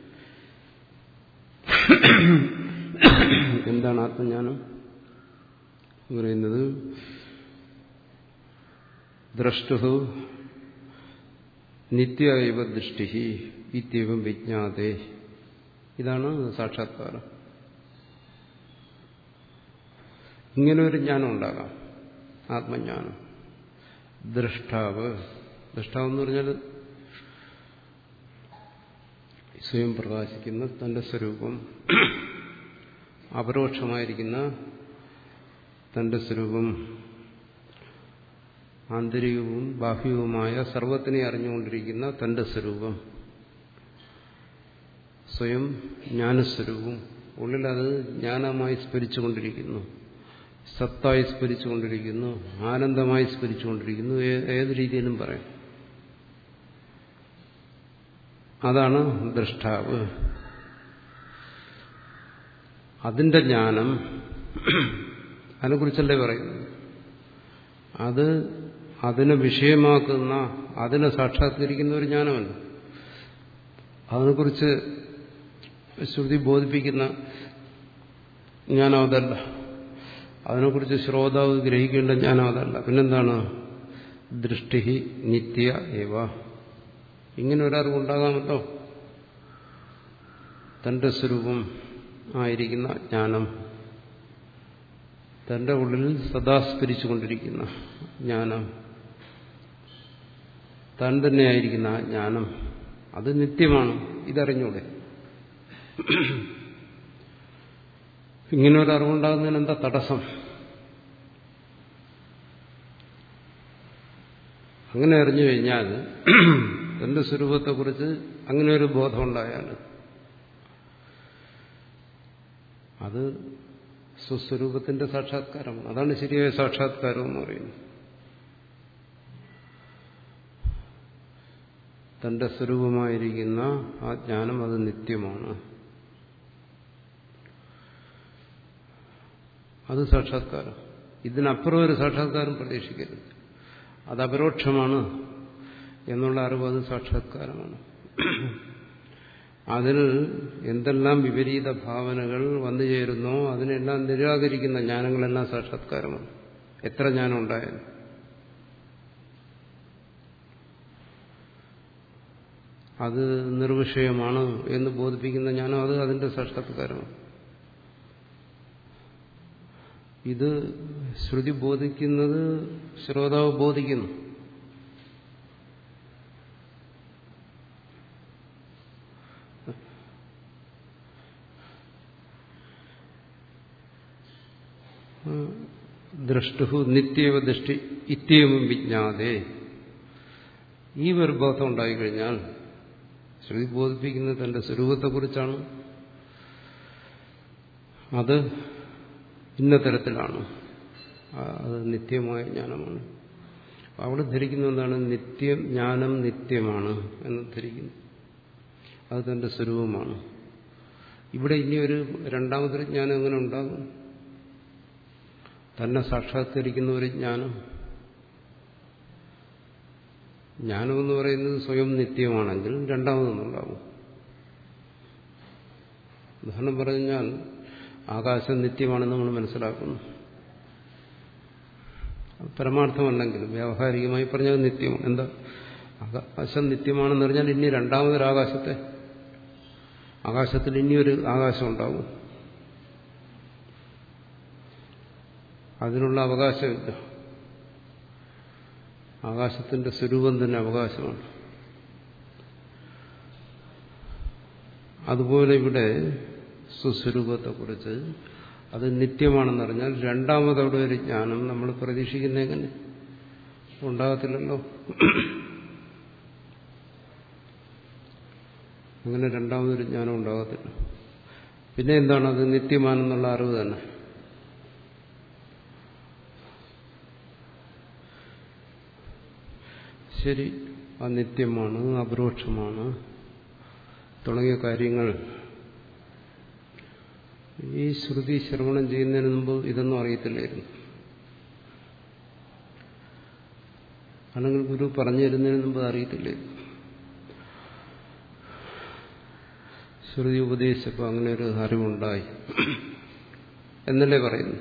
എന്താണ് ആത്മജ്ഞാനം എന്ന് പറയുന്നത്? ദ്രഷ്ടു നിത്യൈവ ദൃഷ്ടി ഇത്യവം വിജ്ഞാതേ. ഇതാണ് സാക്ഷാത്കാരം. ഇങ്ങനെ ഒരു ജ്ഞാനം ഉണ്ടാകാം, ആത്മജ്ഞാനം. ദ്രഷ്ടാവ്, ദ്രഷ്ടാവ് എന്ന് പറഞ്ഞാൽ സ്വയം പ്രകാശിക്കുന്ന തന്റെ സ്വരൂപം, അപരോക്ഷമായിരിക്കുന്ന തന്റെ സ്വരൂപം, ആന്തരികവും ബാഹ്യവുമായ സർവത്തിനെ അറിഞ്ഞുകൊണ്ടിരിക്കുന്ന തന്റെ സ്വരൂപം, സ്വയം ജ്ഞാനസ്വരൂപം, ഉള്ളിലത് ജ്ഞാനമായി സ്ഫരിച്ചുകൊണ്ടിരിക്കുന്നു, സത്തായി സ്ഫരിച്ചുകൊണ്ടിരിക്കുന്നു, ആനന്ദമായി സ്ഫരിച്ചുകൊണ്ടിരിക്കുന്നു. ഏത് രീതിയിലും പറയാം. അതാണ് ദ്രഷ്ടാവ്. അതിന്റെ ജ്ഞാനം, അതിനെക്കുറിച്ചല്ലേ പറയുന്നത്. അത് അതിനെ വിഷയമാക്കുന്ന, അതിനെ സാക്ഷാത്കരിക്കുന്ന ഒരു ജ്ഞാനമല്ല. അതിനെക്കുറിച്ച് ശ്രുതി ബോധിപ്പിക്കുന്ന ജ്ഞാനം അതല്ല. അതിനെക്കുറിച്ച് ശ്രോതാവ് ഗ്രഹിക്കേണ്ട ജ്ഞാനം അതല്ല. പിന്നെന്താണ്? ദൃഷ്ടി നിത്യ ഏവ. ഇങ്ങനെ ഒരറിവുണ്ടാകാമല്ലോ. തന്റെ സ്വരൂപം ആയിരിക്കുന്ന ജ്ഞാനം, തന്റെ ഉള്ളിൽ സദാ സ്ഫരിച്ചുകൊണ്ടിരിക്കുന്ന ജ്ഞാനം, താൻ തന്നെയായിരിക്കുന്ന ആ ജ്ഞാനം, അത് നിത്യമാണ്. ഇതറിഞ്ഞൂടെ? ഇങ്ങനെ ഒരു അറിവുണ്ടാകുന്നതിന് എന്താ തടസ്സം? അങ്ങനെ അറിഞ്ഞു കഴിഞ്ഞാൽ, തന്റെ സ്വരൂപത്തെക്കുറിച്ച് അങ്ങനെ ഒരു ബോധം ഉണ്ടായാൽ അത് സ്വസ്വരൂപത്തിന്റെ സാക്ഷാത്കാരമാണ്. അതാണ് ശരിയായ സാക്ഷാത്കാരം എന്ന് പറയുന്നത്. തന്റെ സ്വരൂപമായിരിക്കുന്ന ആ ജ്ഞാനം അത് നിത്യമാണ്. അത് സാക്ഷാത്കാരം. ഇതിനപ്പുറം ഒരു സാക്ഷാത്കാരം പ്രതീക്ഷിക്കരുത്. അത് അപരോക്ഷമാണ് എന്നുള്ള അറിവ് അത് സാക്ഷാത്കാരമാണ്. അതിൽ എന്തെല്ലാം വിപരീത ഭാവനകൾ വന്നു ചേരുന്നോ അതിനെല്ലാം നിരാകരിക്കുന്ന ജ്ഞാനങ്ങളെല്ലാം സാക്ഷാത്കാരമാണ്. എത്ര ജ്ഞാനം ഉണ്ടായാലും അത് നിർവിഷയമാണ് എന്ന് ബോധിപ്പിക്കുന്ന ജ്ഞാനം അത് അതിന്റെ സാക്ഷാത്കാരമാണ്. ഇത് ശ്രുതി ബോധിക്കുന്നത് ശ്രോതാവ് ബോധിക്കുന്നു. ദ്രഷ്ടു നിത്യവ ദൃഷ്ടി ഇത്യവും വിജ്ഞാതേ. ഈ ഒരു ബോധം ഉണ്ടായിക്കഴിഞ്ഞാൽ, ശ്രുതി ബോധിപ്പിക്കുന്നത് തന്റെ സ്വരൂപത്തെക്കുറിച്ചാണ്, അത് ഇന്ന തരത്തിലാണ്, അത് നിത്യമായ ജ്ഞാനമാണ്. അവിടെ ധരിക്കുന്ന എന്താണ്? നിത്യം, ജ്ഞാനം നിത്യമാണ് എന്ന് ധരിക്കുന്നു. അത് തന്റെ സ്വരൂപമാണ്. ഇവിടെ ഇനി ഒരു രണ്ടാമതൊരു ജ്ഞാനം എങ്ങനെ ഉണ്ടാകും? തന്നെ സാക്ഷാത്കരിക്കുന്ന ഒരു ജ്ഞാനം. ജ്ഞാനമെന്ന് പറയുന്നത് സ്വയം നിത്യമാണെങ്കിൽ രണ്ടാമതൊന്നുണ്ടാകും. ഉദാഹരണം പറഞ്ഞാൽ, ആകാശം നിത്യമാണെന്ന് നമ്മൾ മനസ്സിലാക്കുന്നു. പരമാർത്ഥമല്ലെങ്കിലും വ്യാവഹാരികമായി പറഞ്ഞത് നിത്യമാണ്. എന്താ? ആകാശം നിത്യമാണെന്ന് പറഞ്ഞാൽ ഇനി രണ്ടാമതൊരാകാശത്തെ, ആകാശത്തിൽ ഇനിയൊരു ആകാശം ഉണ്ടാകും. അതിനുള്ള അവകാശമില്ല. ആകാശത്തിന്റെ സ്വരൂപം തന്നെ അവകാശമാണ്. അതുപോലെ ഇവിടെ സ്വസ്വരൂപത്തെക്കുറിച്ച് അത് നിത്യമാണെന്നറിഞ്ഞാൽ രണ്ടാമതവിടെ ഒരു ജ്ഞാനം നമ്മൾ പ്രതീക്ഷിക്കുന്ന എങ്ങനെ ഉണ്ടാകത്തില്ലല്ലോ. അങ്ങനെ രണ്ടാമതൊരു ജ്ഞാനം ഉണ്ടാകത്തില്ല. പിന്നെ എന്താണ്? അത് നിത്യമാണെന്നുള്ള അറിവ് തന്നെ. ശരി, അനിത്യമാണ്, അപരോക്ഷമാണ് തുടങ്ങിയ കാര്യങ്ങൾ ഈ ശ്രുതി ശ്രവണം ചെയ്യുന്നതിന് മുമ്പ് ഇതൊന്നും അറിയത്തില്ലായിരുന്നു. അല്ലെങ്കിൽ ഗുരു പറഞ്ഞു തരുന്നതിന് മുമ്പ് അറിയത്തില്ലായിരുന്നു. ശ്രുതി ഉപദേശിച്ചപ്പോൾ അങ്ങനെ ഒരു അറിവുണ്ടായി എന്നല്ലേ പറയുന്നു.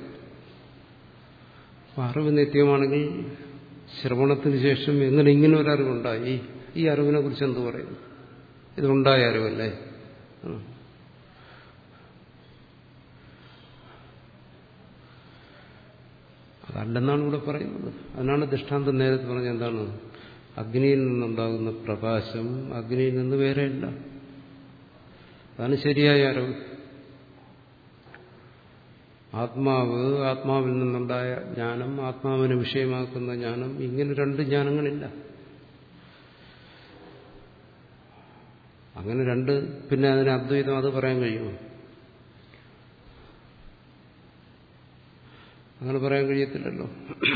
അറിവ് നിത്യമാണെങ്കിൽ ശ്രവണത്തിന് ശേഷം എങ്ങനെ ഇങ്ങനെ ഒരു അറിവുണ്ടായി? ഈ അറിവിനെ കുറിച്ച് എന്ത് പറയുന്നു? ഇതുണ്ടായ അറിവല്ലേ? അതല്ലെന്നാണ് ഇവിടെ പറയുന്നത്. അതിനാണ് ദൃഷ്ടാന്തം നേരത്തെ പറഞ്ഞത്. എന്താണ്? അഗ്നിയിൽ നിന്നുണ്ടാകുന്ന പ്രകാശം അഗ്നിയിൽ നിന്ന് വേറെയില്ല. അതാണ് ശരിയായ അറിവ്. ആത്മാവ്, ആത്മാവിൽ നിന്നുണ്ടായ ജ്ഞാനം, ആത്മാവിനെ വിഷയമാക്കുന്ന ജ്ഞാനം, ഇങ്ങനെ രണ്ട് ജ്ഞാനങ്ങളില്ല. അങ്ങനെ രണ്ട്, പിന്നെ അതിന് അദ്വൈതം അത് പറയാൻ കഴിയുമോ? അങ്ങനെ പറയാൻ കഴിയത്തില്ലല്ലോ.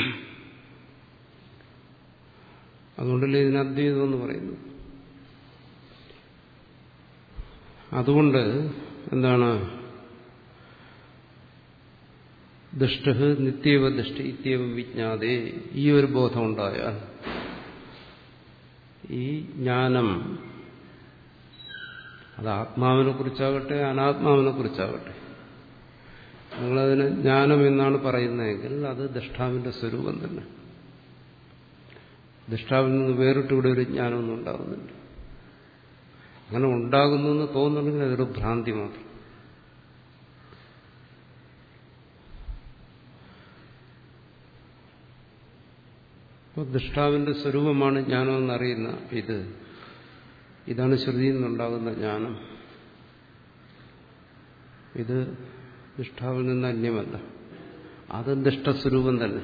അതുകൊണ്ടല്ലേ ഇതിന് അദ്വൈതം എന്ന് പറയുന്നത്. അതുകൊണ്ട് എന്താണ്? ദൃഷ്ട നിത്യവ ദൃഷ്ടി ഇത്യവ വിജ്ഞാതേ. ഈ ഒരു ബോധം ഉണ്ടായാൽ ഈ ജ്ഞാനം അത് ആത്മാവിനെ കുറിച്ചാകട്ടെ അനാത്മാവിനെ കുറിച്ചാകട്ടെ, നിങ്ങളതിന് ജ്ഞാനം എന്നാണ് പറയുന്നതെങ്കിൽ അത് ദൃഷ്ടാവിന്റെ സ്വരൂപം തന്നെ. ദൃഷ്ടാവിൽ നിന്ന് വേറിട്ട് ഇവിടെ ഒരു ജ്ഞാനമൊന്നും ഉണ്ടാകുന്നില്ല. അങ്ങനെ ഉണ്ടാകുന്നു എന്ന് തോന്നുന്നുണ്ടെങ്കിൽ അതൊരു ഭ്രാന്തി മാത്രം. അപ്പോൾ ദൃഷ്ടാവിന്റെ സ്വരൂപമാണ് ജ്ഞാനമെന്നറിയുന്ന ഇത് ഇതാണ് ശ്രുതിയിൽ നിന്നുണ്ടാകുന്ന ജ്ഞാനം. ഇത് ദൃഷ്ടാവിൽ നിന്ന് അന്യമല്ല, അത് ദൃഷ്ടസ്വരൂപം തന്നെ.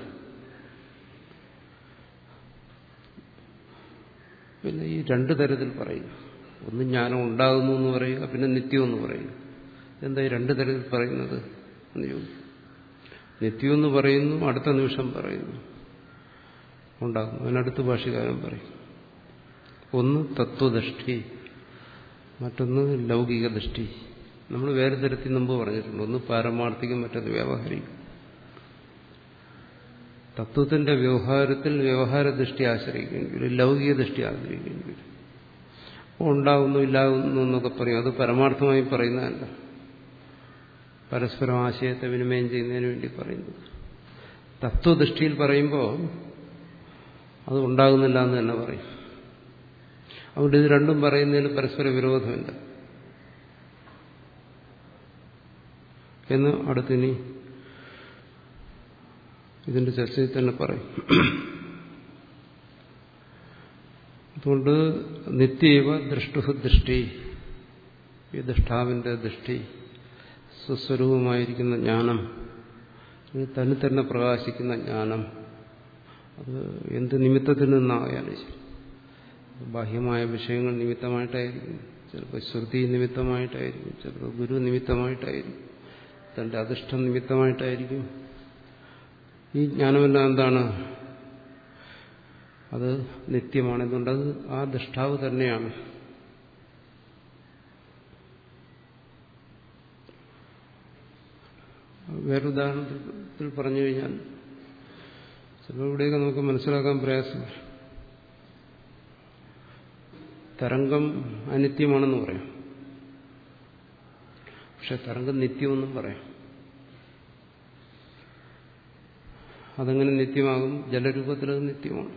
പിന്നെ ഈ രണ്ടു തരത്തിൽ പറയുക, ഒന്ന് ജ്ഞാനം ഉണ്ടാകുന്നു എന്ന് പറയുക, പിന്നെ നിത്യമെന്ന് പറയുക. എന്താ ഈ രണ്ടു തരത്തിൽ പറയുന്നത് എന്ന് ചോദിക്കും. നിത്യമെന്ന് പറയുന്നു, അടുത്ത നിമിഷം പറയുന്നു ഉണ്ടാകുന്നു. അതിനടുത്ത് ഭാഷ്യകാരൻ പറയും, ഒന്ന് തത്വദൃഷ്ടി, മറ്റൊന്ന് ലൗകിക ദൃഷ്ടി. നമ്മൾ വേറെ തരത്തിൽ മുമ്പ് പറഞ്ഞിട്ടുണ്ട്, ഒന്ന് പാരമാർത്ഥികം, മറ്റൊന്ന് വ്യാവഹാരികം. തത്വത്തിന്റെ വ്യവഹാരത്തിൽ വ്യവഹാര ദൃഷ്ടി ആശ്രയിക്കേണ്ടി വരും, ലൗകിക ദൃഷ്ടി ആശ്രയിക്കേണ്ടി വരും. അപ്പോൾ ഉണ്ടാകുന്നു ഇല്ലാകുന്നു എന്നൊക്കെ പറയും, അത് പരമാർത്ഥമായി പറയുന്നതല്ല, പരസ്പരം ആശയത്തെ വിനിമയം ചെയ്യുന്നതിന് വേണ്ടി പറയുന്നത്. തത്വദൃഷ്ടിയിൽ പറയുമ്പോൾ അത് ഉണ്ടാകുന്നില്ല എന്ന് തന്നെ പറയും. അതുകൊണ്ട് ഇത് രണ്ടും പറയുന്നതിൽ പരസ്പര വിരോധമില്ല എന്ന് അടുത്തിനി ഇതിന്റെ ചർച്ചയിൽ തന്നെ പറയും. അതുകൊണ്ട് നിത്യവ ദൃഷ്ടു ദൃഷ്ടി, ഈ ദൃഷ്ടാവിന്റെ ദൃഷ്ടി, സ്വസ്വരൂപമായിരിക്കുന്ന ജ്ഞാനം, തന്നെ തന്നെ പ്രകാശിക്കുന്ന ജ്ഞാനം, അത് എന്ത് നിമിത്തത്തിൽ നിന്നായാലും ശരി, ബാഹ്യമായ വിഷയങ്ങൾ നിമിത്തമായിട്ടായിരിക്കും, ചിലപ്പോൾ ശ്രുതി നിമിത്തമായിട്ടായിരിക്കും, ചിലപ്പോൾ ഗുരു നിമിത്തമായിട്ടായിരിക്കും, തന്റെ അധിഷ്ഠം നിമിത്തമായിട്ടായിരിക്കും. ഈ ജ്ഞാനമെല്ലാം എന്താണ്? അത് നിത്യമാണ്. എന്തുകൊണ്ട്? അത് ആ ദൃഷ്ടാവ് തന്നെയാണ്. വേറൊരുദാഹരണത്തിൽ പറഞ്ഞു കഴിഞ്ഞാൽ ചിലപ്പോൾ ഇവിടെയൊക്കെ നമുക്ക് മനസ്സിലാക്കാൻ പ്രയാസം. തരംഗം അനിത്യമാണെന്ന് പറയാം, പക്ഷെ തരംഗം നിത്യമെന്നും പറയാം. അതെങ്ങനെ നിത്യമാകും? ജലരൂപത്തിൽ അത് നിത്യമാണ്.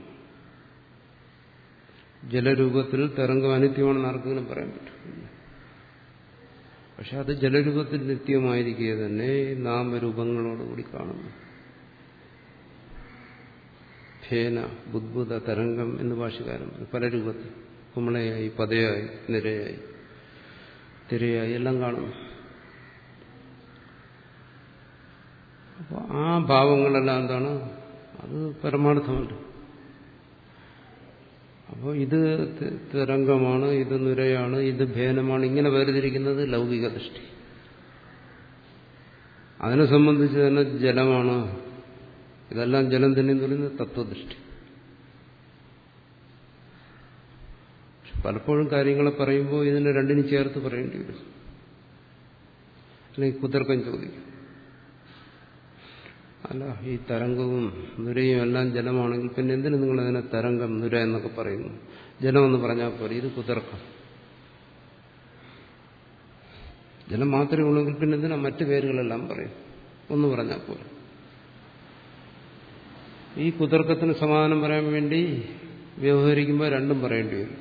ജലരൂപത്തിൽ തരംഗം അനിത്യമാണെന്ന് ആർക്കെങ്കിലും പറയാൻ പറ്റും? പക്ഷെ അത് ജലരൂപത്തിൽ നിത്യമായിരിക്കുക തന്നെ നാമരൂപങ്ങളോടുകൂടി കാണുന്നു. ഫേന, ബുദ്ബുദ, തരംഗം എന്ന് ഭാഷകാരം പല രൂപത്തിൽ, കുമളയായി, പതയായി, നിരയായി, തിരയായി എല്ലാം കാണുന്നു. അപ്പോൾ ആ ഭാവങ്ങളെല്ലാം എന്താണ്? അത് പരമാർത്ഥമല്ല. അപ്പോൾ ഇത് തരംഗമാണ്, ഇത് നുരയാണ്, ഇത് ഭേനമാണ്, ഇങ്ങനെ വേർതിരിക്കുന്നത് ലൗകിക ദൃഷ്ടി. അതിനെ സംബന്ധിച്ച് തന്നെ ജലമാണ്, ഇതെല്ലാം ജലം തന്നെ എന്ന് പറയുന്നത് തത്വദൃഷ്ടി. പലപ്പോഴും കാര്യങ്ങളെ പറയുമ്പോൾ ഇതിനെ രണ്ടിനും ചേർത്ത് പറയേണ്ടി വരും, അല്ലെങ്കിൽ കുതർക്കം ചോദിക്കും. അല്ല, ഈ തരംഗവും നുരയും എല്ലാം ജലമാണെങ്കിൽ പിന്നെ എന്തിനു നിങ്ങൾ അതിനെ തരംഗം, നുര എന്നൊക്കെ പറയുന്നു? ജലമെന്ന് പറഞ്ഞാൽ പോലെ ഇത് കുതർക്കം. ജലം മാത്രമേ ഉള്ളെങ്കിൽ പിന്നെ എന്തിനാ മറ്റു പേരുകളെല്ലാം പറയും? ഒന്ന് പറഞ്ഞാൽ പോലെ. ഈ കുതർക്കത്തിന് സമാധാനം പറയാൻ വേണ്ടി വ്യവഹരിക്കുമ്പോൾ രണ്ടും പറയേണ്ടി വരും.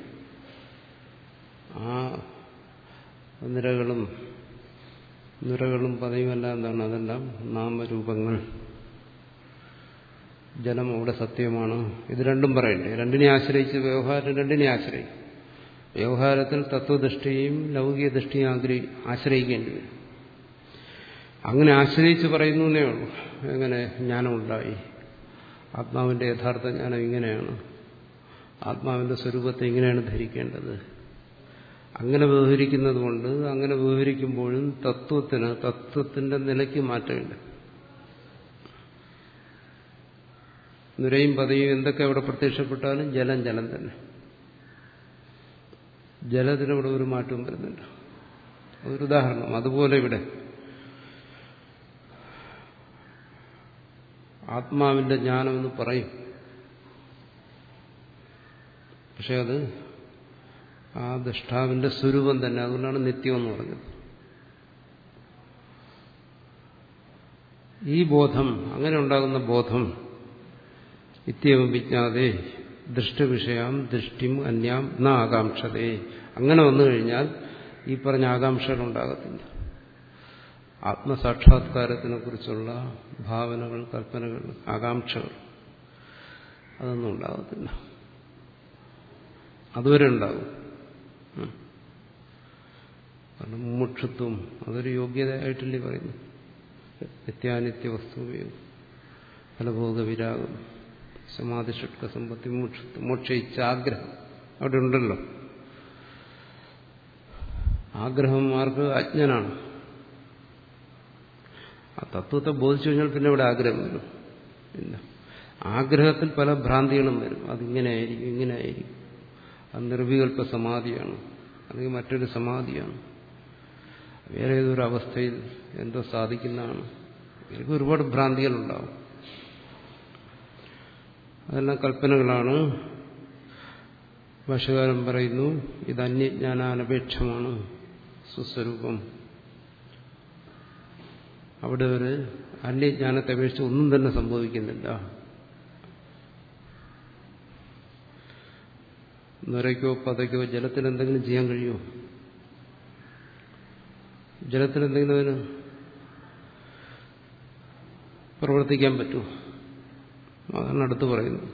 ആ നിരകളും നിരകളും പദയുമെല്ലാം എന്താണ്? അതെല്ലാം നാമരൂപങ്ങൾ. ജലം അവിടെ സത്യമാണ്. ഇത് രണ്ടും പറയണ്ടേ? രണ്ടിനെ ആശ്രയിച്ച് വ്യവഹാരം രണ്ടിനെ ആശ്രയിക്കും. വ്യവഹാരത്തിൽ തത്വദൃഷ്ടിയും ലൗകിക ദൃഷ്ടിയും ആഗ്രഹി ആശ്രയിക്കേണ്ടി വരും. അങ്ങനെ ആശ്രയിച്ച് പറയുന്നേ ഉള്ളൂ. എങ്ങനെ ജ്ഞാനമുണ്ടായി? ആത്മാവിന്റെ യഥാർത്ഥ ജ്ഞാനം ഇങ്ങനെയാണ്, ആത്മാവിന്റെ സ്വരൂപത്തെ ഇങ്ങനെയാണ് ധരിക്കേണ്ടത്. അങ്ങനെ വ്യവഹരിക്കുന്നത് കൊണ്ട്, അങ്ങനെ വ്യവഹരിക്കുമ്പോഴും തത്വത്തിന് തത്വത്തിന്റെ നിലയ്ക്ക് മാറ്റമില്ല. നുരയും പതയും എന്തൊക്കെ അവിടെ പ്രത്യക്ഷപ്പെട്ടാലും ജലം ജലം തന്നെ. ജലത്തിനവിടെ ഒരു മാറ്റവും വരുന്നില്ല. അതൊരു ഉദാഹരണം. അതുപോലെ ഇവിടെ ആത്മാവിന്റെ ജ്ഞാനമെന്ന് പറയും, പക്ഷെ അത് ആ ദൃഷ്ടാവിന്റെ സ്വരൂപം തന്നെ. അതുകൊണ്ടാണ് നിത്യമെന്ന് പറഞ്ഞത്. ഈ ബോധം, അങ്ങനെ ഉണ്ടാകുന്ന ബോധം, നിത്യവും വിജ്ഞാതേ, ദൃഷ്ടവിഷയാം ദൃഷ്ടിം അന്യാം ന ആകാംക്ഷതേ. അങ്ങനെ വന്നു കഴിഞ്ഞാൽ ഈ പറഞ്ഞ ആകാംക്ഷകൾ ഉണ്ടാകത്തില്ല. ആത്മസാക്ഷാത്കാരത്തിനെ കുറിച്ചുള്ള ഭാവനകൾ, കൽപ്പനകൾ, ആകാംക്ഷകൾ അതൊന്നും ഉണ്ടാകത്തില്ല. അതുവരെ ഉണ്ടാകും. കാരണം മുമുക്ഷുത്വം അതൊരു യോഗ്യതയായിട്ടല്ലേ പറയുന്നു. നിത്യാനിത്യ വസ്തുവയും ഫലഭോഗ വിരാഗം, സമാധി ഷട്ക സമ്പത്തി, മുമുക്ഷുത്വം, മോക്ഷ ഇച്ഛ, ആഗ്രഹം അവിടെ ഉണ്ടല്ലോ. ആഗ്രഹം ആർക്ക്? അജ്ഞനാണ്. ആ തത്വത്തെ ബോധിച്ചു കഴിഞ്ഞാൽ പിന്നെ ഇവിടെ ആഗ്രഹം വരും ഇല്ല. ആഗ്രഹത്തിൽ പല ഭ്രാന്തികളും വരും. അതിങ്ങനെയായിരിക്കും, ഇങ്ങനെയായിരിക്കും. അത് നിർവികൽപ്പ സമാധിയാണ്, അല്ലെങ്കിൽ മറ്റൊരു സമാധിയാണ്, വേറെ ഏതൊരു അവസ്ഥയിൽ എന്തോ സാധിക്കുന്നതാണ്. എനിക്ക് ഒരുപാട് ഭ്രാന്തികളുണ്ടാവും. അതെല്ലാം കൽപ്പനകളാണ്. ഭാഷ്യകാരൻ പറയുന്നു ഇത് അന്യജ്ഞാനാനപേക്ഷമാണ് സ്വസ്വരൂപം. അവിടെ ഒരു അന്യജ്ഞാനത്തെ അപേക്ഷിച്ച് ഒന്നും തന്നെ സംഭവിക്കുന്നില്ല. നൊരയ്ക്കോ പതയ്ക്കോ ജലത്തിൽ എന്തെങ്കിലും ചെയ്യാൻ കഴിയുമോ? ജലത്തിൽ എന്തെങ്കിലും അതിന് പ്രവർത്തിക്കാൻ പറ്റുമോ? അതാണ് അടുത്ത് പറയുന്നത്.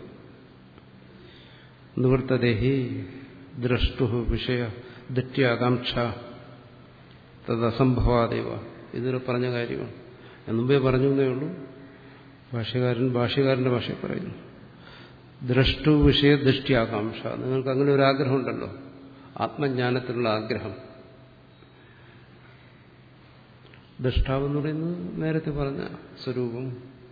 നിവൃത്തദേഹി ദ്രഷ്ടു വിഷയ ദൃഷ്ട്യാകാംക്ഷ തദസംഭവാദേവ. ഇതൊരു പറഞ്ഞ കാര്യമാണ്. മുമ്പേ പറഞ്ഞു എന്നേ ഉള്ളൂ. ഭാഷ്യകാരൻ ഭാഷ്യകാരന്റെ ഭാഷയിൽ പറയുന്നു. ദ്രഷ്ടു വിഷയ ദൃഷ്ട്യാകാംക്ഷ. നിങ്ങൾക്ക് അങ്ങനെ ഒരു ആഗ്രഹം ഉണ്ടല്ലോ, ആത്മജ്ഞാനത്തിലുള്ള ആഗ്രഹം. ദൃഷ്ടാവെന്ന് പറയുന്നത് നേരത്തെ പറഞ്ഞ സ്വരൂപം,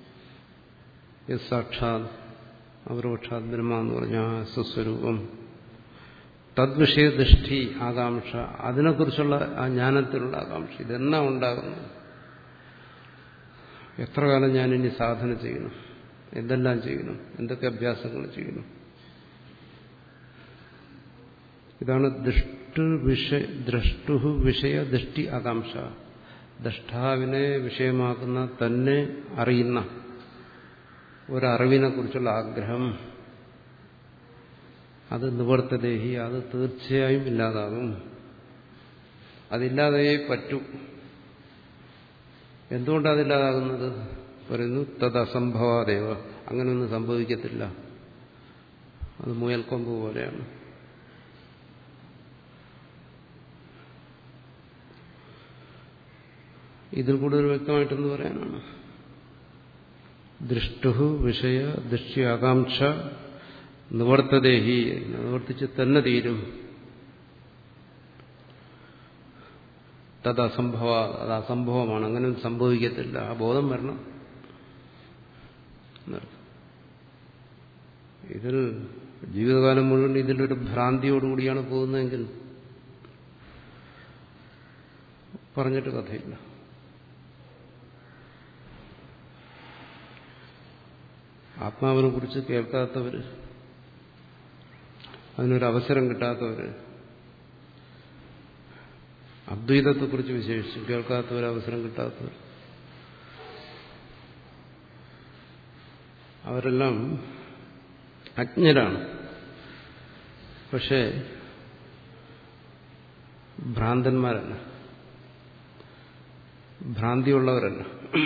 സാക്ഷാത് അപരോക്ഷാത് ബ്രഹ്മ എന്ന് പറഞ്ഞ സ്വസ്വരൂപം. തദ്വിഷയ ദൃഷ്ടി ആകാംക്ഷ, അതിനെക്കുറിച്ചുള്ള ആ ജ്ഞാനത്തിലുള്ള ആകാംക്ഷ. ഇതെന്നാ ഉണ്ടാകുന്നത്? എത്ര കാലം ഞാനിനി സാധന ചെയ്യണം, എന്തെല്ലാം ചെയ്യണം, എന്തൊക്കെ അഭ്യാസങ്ങൾ ചെയ്യണം. ഇതാണ് ദൃഷ്ടു വിഷയ ദ്രഷ്ടു വിഷയ ദൃഷ്ടി ആകാംക്ഷ. ദ്രഷ്ടാവിനെ വിഷയമാക്കുന്ന, തന്നെ അറിയുന്ന ഒരറിവിനെ കുറിച്ചുള്ള ആഗ്രഹം. അത് നിവർത്തദേഹി, അത് തീർച്ചയായും ഇല്ലാതാകും. അതില്ലാതെയേ പറ്റൂ. എന്തുകൊണ്ടാണ് അതില്ലാതാകുന്നത്? പറയുന്നു തദസംഭവാദേവ. അങ്ങനെയൊന്നും സംഭവിക്കത്തില്ല. അത് മുയൽക്കൊമ്പ് പോലെയാണ്. ഇതിൽ കൂടുതൽ വ്യക്തമായിട്ടെന്ന് പറയാനാണ്. ദൃഷ്ടു വിഷയ ദൃഷ്ട്യാകാംക്ഷ നിവർത്തദേഹി, നിവർത്തിച്ച് തന്നെ തീരും. തത് അസംഭവ, അത് അസംഭവമാണ്. അങ്ങനെ സംഭവിക്കത്തില്ല. ആ ബോധം വരണം. ഇതിൽ ജീവിതകാലം മുഴുവൻ ഇതിലൊരു ഭ്രാന്തിയോടുകൂടിയാണ് പോകുന്നതെങ്കിൽ പറഞ്ഞിട്ട് കഥയില്ല. ആത്മാവിനെ കുറിച്ച് കേൾക്കാത്തവര്, അതിനൊരവസരം കിട്ടാത്തവര്, അദ്വൈതത്തെക്കുറിച്ച് വിശേഷിച്ചും കേൾക്കാത്തവർ, അവസരം കിട്ടാത്തവർ, അവരെല്ലാം അജ്ഞരാണ്. പക്ഷേ ഭ്രാന്തന്മാരല്ല, ഭ്രാന്തിയുള്ളവരല്ല.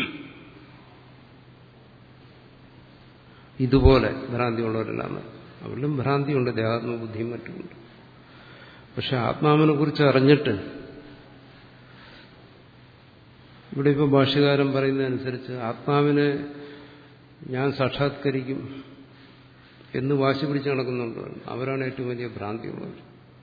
ഇതുപോലെ ഭ്രാന്തിയുള്ളവരല്ല. അവരിലും ഭ്രാന്തിയുണ്ട്, ദേഹാത്മബുദ്ധിയും മറ്റുമുണ്ട്. പക്ഷെ ആത്മാവിനെ കുറിച്ച് അറിഞ്ഞിട്ട്, ഇവിടെ ഇപ്പോൾ ഭാഷ്യകാരൻ പറയുന്നതനുസരിച്ച് ആത്മാവിനെ ഞാൻ സാക്ഷാത്കരിക്കും എന്ന് വാശി പിടിച്ച് നടക്കുന്നുണ്ട്. അവരാണ് ഏറ്റവും വലിയ ഭ്രാന്തിയുള്ളവർ.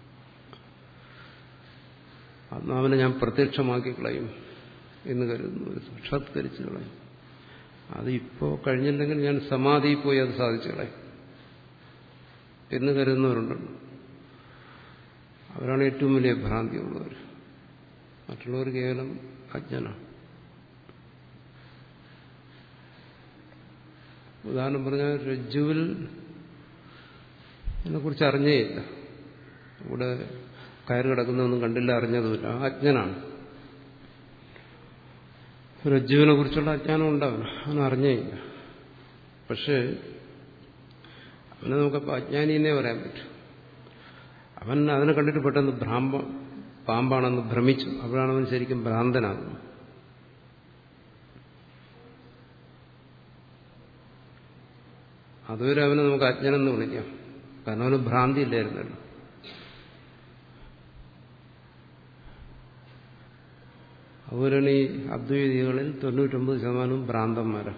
ആത്മാവിനെ ഞാൻ പ്രത്യക്ഷമാക്കി കളയും എന്ന് കരുതുന്നു, സാക്ഷാത്കരിച്ച് കളയും. അത് ഇപ്പോൾ കഴിഞ്ഞില്ലെങ്കിൽ ഞാൻ സമാധിയിൽ പോയി അത് സാധിച്ചു കളയും എന്ന് കരുതുന്നവരുണ്ടല്ലോ. അവരാണ് ഏറ്റവും വലിയ ഭ്രാന്തിയുള്ളവർ. മറ്റുള്ളവർ കേവലം അജ്ഞനാണ്. ഉദാഹരണം പറഞ്ഞാൽ രജ്ജുവിൽ ഇതിനെക്കുറിച്ച് അറിഞ്ഞേയില്ല. ഇവിടെ കയറ് കിടക്കുന്നതൊന്നും കണ്ടില്ല, അറിഞ്ഞതുമില്ല. ആ അജ്ഞനാണ്. രജ്ജുവിനെ കുറിച്ചുള്ള അജ്ഞാനം ഉണ്ടാവണം, അവൻ അറിഞ്ഞേയില്ല. പക്ഷേ അവനെ നമുക്കപ്പോൾ അജ്ഞാനിയെന്നേ പറയാൻ പറ്റും. അവൻ അതിനെ കണ്ടിട്ട് പെട്ടെന്ന് ഭ്രാമ്പ പാമ്പാണെന്ന് ഭ്രമിച്ചു. അപ്പോഴാണ് അവൻ ശരിക്കും ഭ്രാന്തനാകുന്നത്. അതുവരെ അവനെ നമുക്ക് അജ്ഞനെന്ന് വിളിക്കാം. കാരണം അവന് ഭ്രാന്തി ഇല്ലായിരുന്നല്ലോ. അതുപോലെയാണ് ഈ അദ്വൈതികളിൽ തൊണ്ണൂറ്റൊമ്പത് ശതമാനവും ഭ്രാന്തന്മാരാണ്.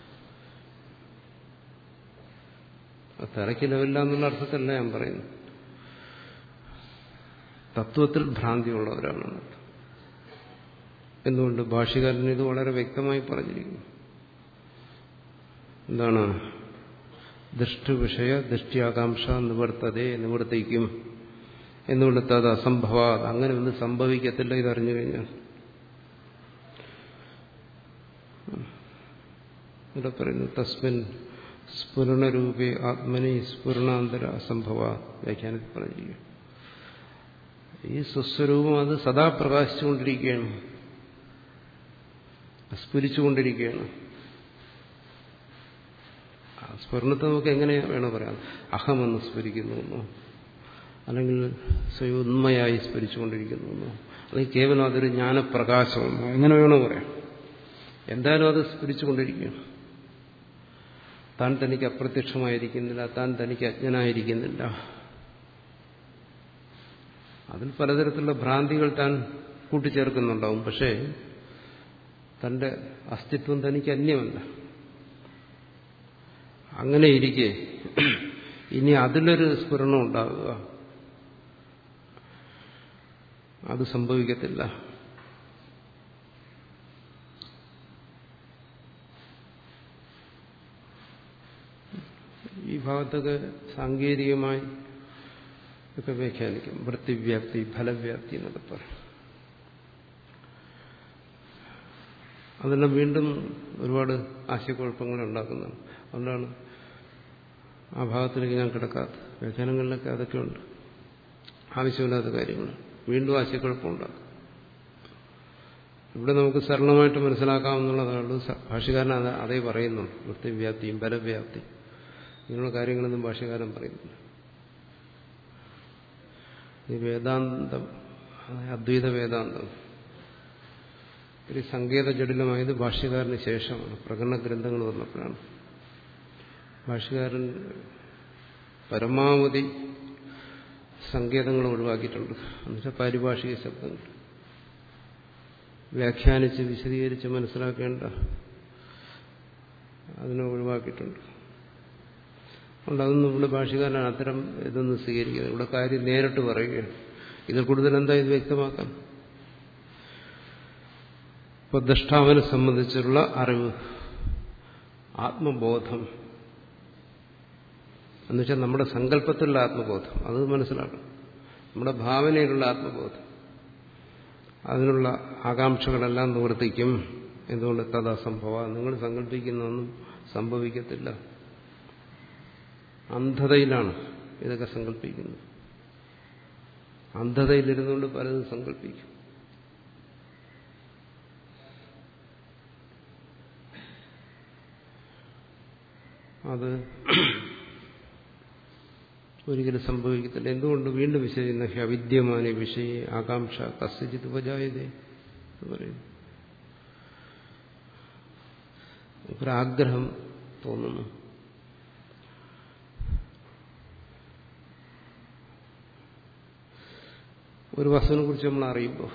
തലയ്ക്ക് ലെവലില്ല എന്നുള്ള അർത്ഥത്തിലല്ല ഞാൻ പറയുന്നു. തത്വത്തിൽ ഭ്രാന്തിയുള്ളവരാണ്. എന്തുകൊണ്ട്? ഭാഷ്യകാരൻ ഇത് വളരെ വ്യക്തമായി പറഞ്ഞിരിക്കുന്നു. എന്താണ്? ദൃഷ്ടിവിഷയ ദൃഷ്ടിയാകാംക്ഷ നിവർത്തതേ, നിവർത്തിക്കും. എന്നുകൊണ്ട് അത് അസംഭവ, അങ്ങനെ ഒന്നും സംഭവിക്കത്തില്ല ഇതറിഞ്ഞു കഴിഞ്ഞാൽ. ഇവിടെ പറയുന്നു തസ്മിൻ സ്ഫുരണരൂപേ ആത്മനി സ്ഫുരണാന്തര അസംഭവ. വ്യാഖ്യാനത്തിൽ പറഞ്ഞിരിക്കും ഈ സ്വസ്വരൂപം അത് സദാ പ്രകാശിച്ചുകൊണ്ടിരിക്കുകയാണ്, സ്ഫുരിച്ചുകൊണ്ടിരിക്കുകയാണ്. സ്ഫുരണത്തെ നമുക്ക് എങ്ങനെ വേണോ പറയാം? അഹമെന്ന് സ്ഫുരിക്കുന്നു, അല്ലെങ്കിൽ സ്വയം ഉണ്മയായി സ്ഫുരിച്ചുകൊണ്ടിരിക്കുന്നു, അല്ലെങ്കിൽ കേവലം അതൊരു ജ്ഞാനപ്രകാശമെന്നോ, എങ്ങനെ വേണോ പറയാം. എന്തായാലും അത് സ്ഫുരിച്ചുകൊണ്ടിരിക്കുകയാണ്. താൻ തനിക്ക് അപ്രത്യക്ഷമായിരിക്കുന്നില്ല, താൻ തനിക്ക് അജ്ഞനായിരിക്കുന്നില്ല. അതിൽ പലതരത്തിലുള്ള ഭ്രാന്തികൾ താൻ കൂട്ടിച്ചേർക്കുന്നുണ്ടാവും. പക്ഷേ തന്റെ അസ്തിത്വം തനിക്ക് അന്യമല്ല. അങ്ങനെ ഇരിക്കെ ഇനി അതിലൊരു സ്ഫുരണം ഉണ്ടാവുക, അത് സംഭവിക്കത്തില്ല. ഈ ഭാഗത്തൊക്കെ സാങ്കേതികമായി ഒക്കെ വ്യാഖ്യാനിക്കും. വൃത്തിവ്യാപ്തി, ഫലവ്യാപ്തി എന്നൊക്കെ പറയും. അതെല്ലാം വീണ്ടും ഒരുപാട് ആശയക്കുഴപ്പങ്ങൾ ഉണ്ടാക്കുന്നതാണ്. അതുകൊണ്ടാണ് ആ ഭാഗത്തിലേക്ക് ഞാൻ കിടക്കാത്തത്. വ്യാഖ്യാനങ്ങളിലൊക്കെ അതൊക്കെ ഉണ്ട്, ആവശ്യമില്ലാത്ത കാര്യങ്ങൾ വീണ്ടും ആശയക്കുഴപ്പമുണ്ടാക്കും. ഇവിടെ നമുക്ക് സരളമായിട്ട് മനസ്സിലാക്കാവുന്നതാണ്. ഭാഷ്യകാരൻ അതേ പറയുന്നുണ്ട്. വൃത്തിവ്യാപ്തിയും ഫലവ്യാപ്തി ഇങ്ങനെയുള്ള കാര്യങ്ങളൊന്നും ഭാഷ്യകാരൻ പറയുന്നില്ല. ഈ വേദാന്തം, അദ്വൈത വേദാന്തം ഒരു സങ്കേത ജടിലമായത് ഭാഷ്യകാരന് ശേഷമാണ്. പ്രകടന ഗ്രന്ഥങ്ങൾ വന്നപ്പോഴാണ്. ഭാഷ്യകാരൻ പരമാവധി സങ്കേതങ്ങൾ ഒഴിവാക്കിയിട്ടുണ്ട്. എന്നുവെച്ചാൽ പാരിഭാഷിക ശബ്ദങ്ങൾ വ്യാഖ്യാനിച്ച് വിശദീകരിച്ച് മനസ്സിലാക്കേണ്ട അതിനെ ഒഴിവാക്കിയിട്ടുണ്ട്. അതുകൊണ്ട് അതൊന്നും ഇവിടെ ഭാഷ്യകാരൻ അത്തരം ഇതൊന്നും സ്വീകരിക്കുന്നത്. ഇവിടെ കാര്യം നേരിട്ട് പറയുകയാണ്. ഇതിൽ കൂടുതൽ എന്താ ഇത് വ്യക്തമാക്കാം? ഇപ്പൊ ദ്രഷ്ടാവിനെ സംബന്ധിച്ചുള്ള അറിവ്, ആത്മബോധം എന്നുവെച്ചാൽ നമ്മുടെ സങ്കല്പത്തിലുള്ള ആത്മബോധം, അത് മനസ്സിലാക്കണം. നമ്മുടെ ഭാവനയിലുള്ള ആത്മബോധം, അതിനുള്ള ആകാംക്ഷകളെല്ലാം നിവർത്തിക്കും. എന്തുകൊണ്ട്? തദാസംഭവ, നിങ്ങൾ സങ്കല്പിക്കുന്നൊന്നും സംഭവിക്കത്തില്ല. അന്ധതയിലാണ് ഇതൊക്കെ സങ്കല്പിക്കുന്നത്. അന്ധതയിലിരുന്നുകൊണ്ട് പലതും സങ്കല്പിക്കും. അത് ഒരിക്കലും സംഭവിക്കത്തില്ല. എന്തുകൊണ്ട്? വീണ്ടും വിശദീകരിക്കുന്ന അവിദ്യമാന വിഷയ ആകാംക്ഷ കസ്യചിത് ഉപജായതേ എന്ന് പറയുന്നു. ഒരാഗ്രഹം തോന്നുന്നു. ഒരു വസ്തുവിനെ കുറിച്ച് നമ്മൾ അറിയുമ്പോൾ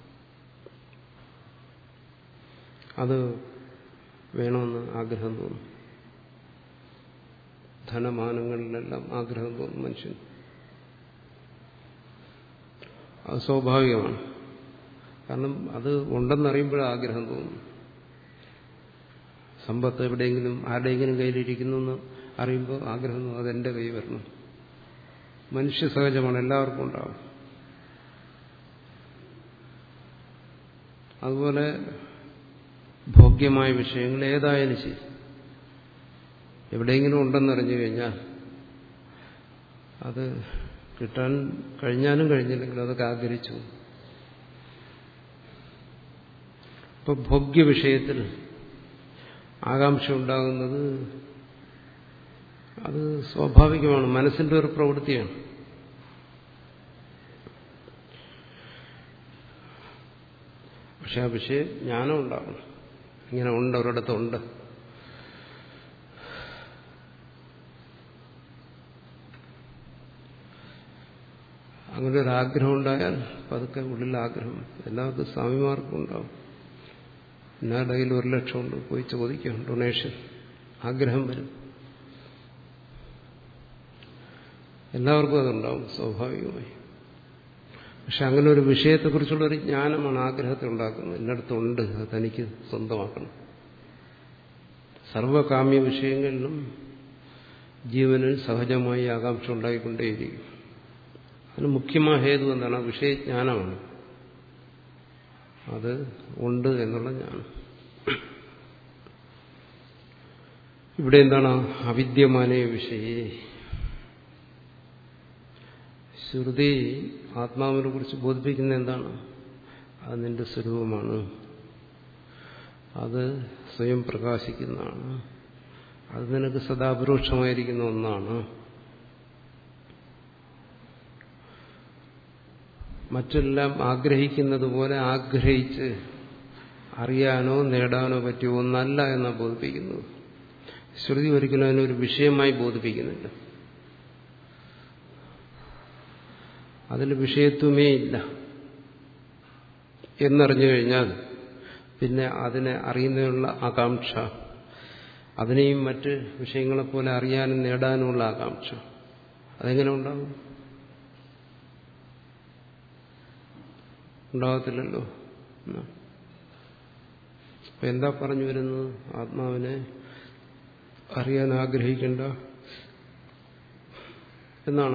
അത് വേണമെന്ന് ആഗ്രഹം തോന്നും. ധനമാനങ്ങളിലെല്ലാം ആഗ്രഹം തോന്നും മനുഷ്യൻ. അത് സ്വാഭാവികമാണ്. കാരണം അത് ഉണ്ടെന്നറിയുമ്പോഴേ ആഗ്രഹം തോന്നും. സമ്പത്ത് എവിടെയെങ്കിലും ആരുടെയെങ്കിലും കയ്യിലിരിക്കുന്നു എന്ന് അറിയുമ്പോൾ ആഗ്രഹം തോന്നും, അതെന്റെ കൈ വരണം. മനുഷ്യ സഹജമാണ്, എല്ലാവർക്കും ഉണ്ടാവും. അതുപോലെ ഭോഗ്യമായ വിഷയങ്ങൾ ഏതായാലും ശരി, എവിടെയെങ്കിലും ഉണ്ടെന്നറിഞ്ഞു കഴിഞ്ഞാൽ അത് കിട്ടാൻ കഴിഞ്ഞാലും കഴിഞ്ഞില്ലെങ്കിലും അതൊക്കെ ആഗ്രഹിച്ചു. ഇപ്പൊ ഭോഗ്യ വിഷയത്തിൽ ആകാംക്ഷ ഉണ്ടാകുന്നത് അത് സ്വാഭാവികമാണ്, മനസ്സിന്റെ ഒരു പ്രവൃത്തിയാണ്. പക്ഷെ ആ വിഷയ ജ്ഞാനം ഉണ്ടാകണം. ഇങ്ങനെ ഉണ്ട്, ഒരിടത്തുണ്ട്. അങ്ങനെ ഒരു ആഗ്രഹം ഉണ്ടായാൽ പതുക്കെ ഉള്ളിൽ ആഗ്രഹം എല്ലാവർക്കും സ്വാമിമാർക്കും ഉണ്ടാവും. എന്നാരുടെ കയ്യിൽ ഒരു ലക്ഷം ഉണ്ട്, പോയി ചോദിക്കാം ഡൊണേഷൻ, ആഗ്രഹം വരും. എല്ലാവർക്കും അതുണ്ടാവും സ്വാഭാവികമായി. പക്ഷെ അങ്ങനെ ഒരു വിഷയത്തെക്കുറിച്ചുള്ള ഒരു ജ്ഞാനമാണ് ആഗ്രഹത്തെ ഉണ്ടാക്കുന്നത്. എല്ലായിടത്തുണ്ട്, അത് തനിക്ക് സ്വന്തമാക്കണം. സർവകാമ്യ വിഷയങ്ങളിലും ജീവനിൽ സഹജമായി ആകാംക്ഷ ഉണ്ടായിക്കൊണ്ടേയിരിക്കും. അതിന് മുഖ്യമായ ഹേതു എന്താണ്? വിഷയജ്ഞാനമാണ്. അത് ഉണ്ട് എന്നുള്ള ജ്ഞാനം. ഇവിടെ എന്താണ്? അവിദ്യമാനേ വിഷയേ. ശ്രുതി ആത്മാവിനെ കുറിച്ച് ബോധിപ്പിക്കുന്ന എന്താണ്? അത് നിന്റെ സ്വരൂപമാണ്, അത് സ്വയം പ്രകാശിക്കുന്നതാണ്, അത് നിനക്ക് സദാപരോക്ഷമായിരിക്കുന്ന ഒന്നാണ്. മറ്റെല്ലാം ആഗ്രഹിക്കുന്നത് പോലെ ആഗ്രഹിച്ച് അറിയാനോ നേടാനോ പറ്റിയ ഒന്നല്ല എന്നാണ് ബോധിപ്പിക്കുന്നത്. ശ്രുതി ഒരിക്കലും അതിനൊരു വിഷയമായി ബോധിപ്പിക്കുന്നില്ല. അതിൽ വിഷയത്വമേ ഇല്ല എന്നറിഞ്ഞു കഴിഞ്ഞാൽ പിന്നെ അതിനെ അറിയുന്നതിനുള്ള ആകാംക്ഷ, അതിനെയും മറ്റ് വിഷയങ്ങളെപ്പോലെ അറിയാനും നേടാനുമുള്ള ആകാംക്ഷ, അതെങ്ങനെ ഉണ്ടാകും? ഉണ്ടാകത്തില്ലല്ലോ. അപ്പൊ എന്താ പറഞ്ഞു വരുന്നത്? ആത്മാവിനെ അറിയാൻ ആഗ്രഹിക്കേണ്ട എന്നാണ്.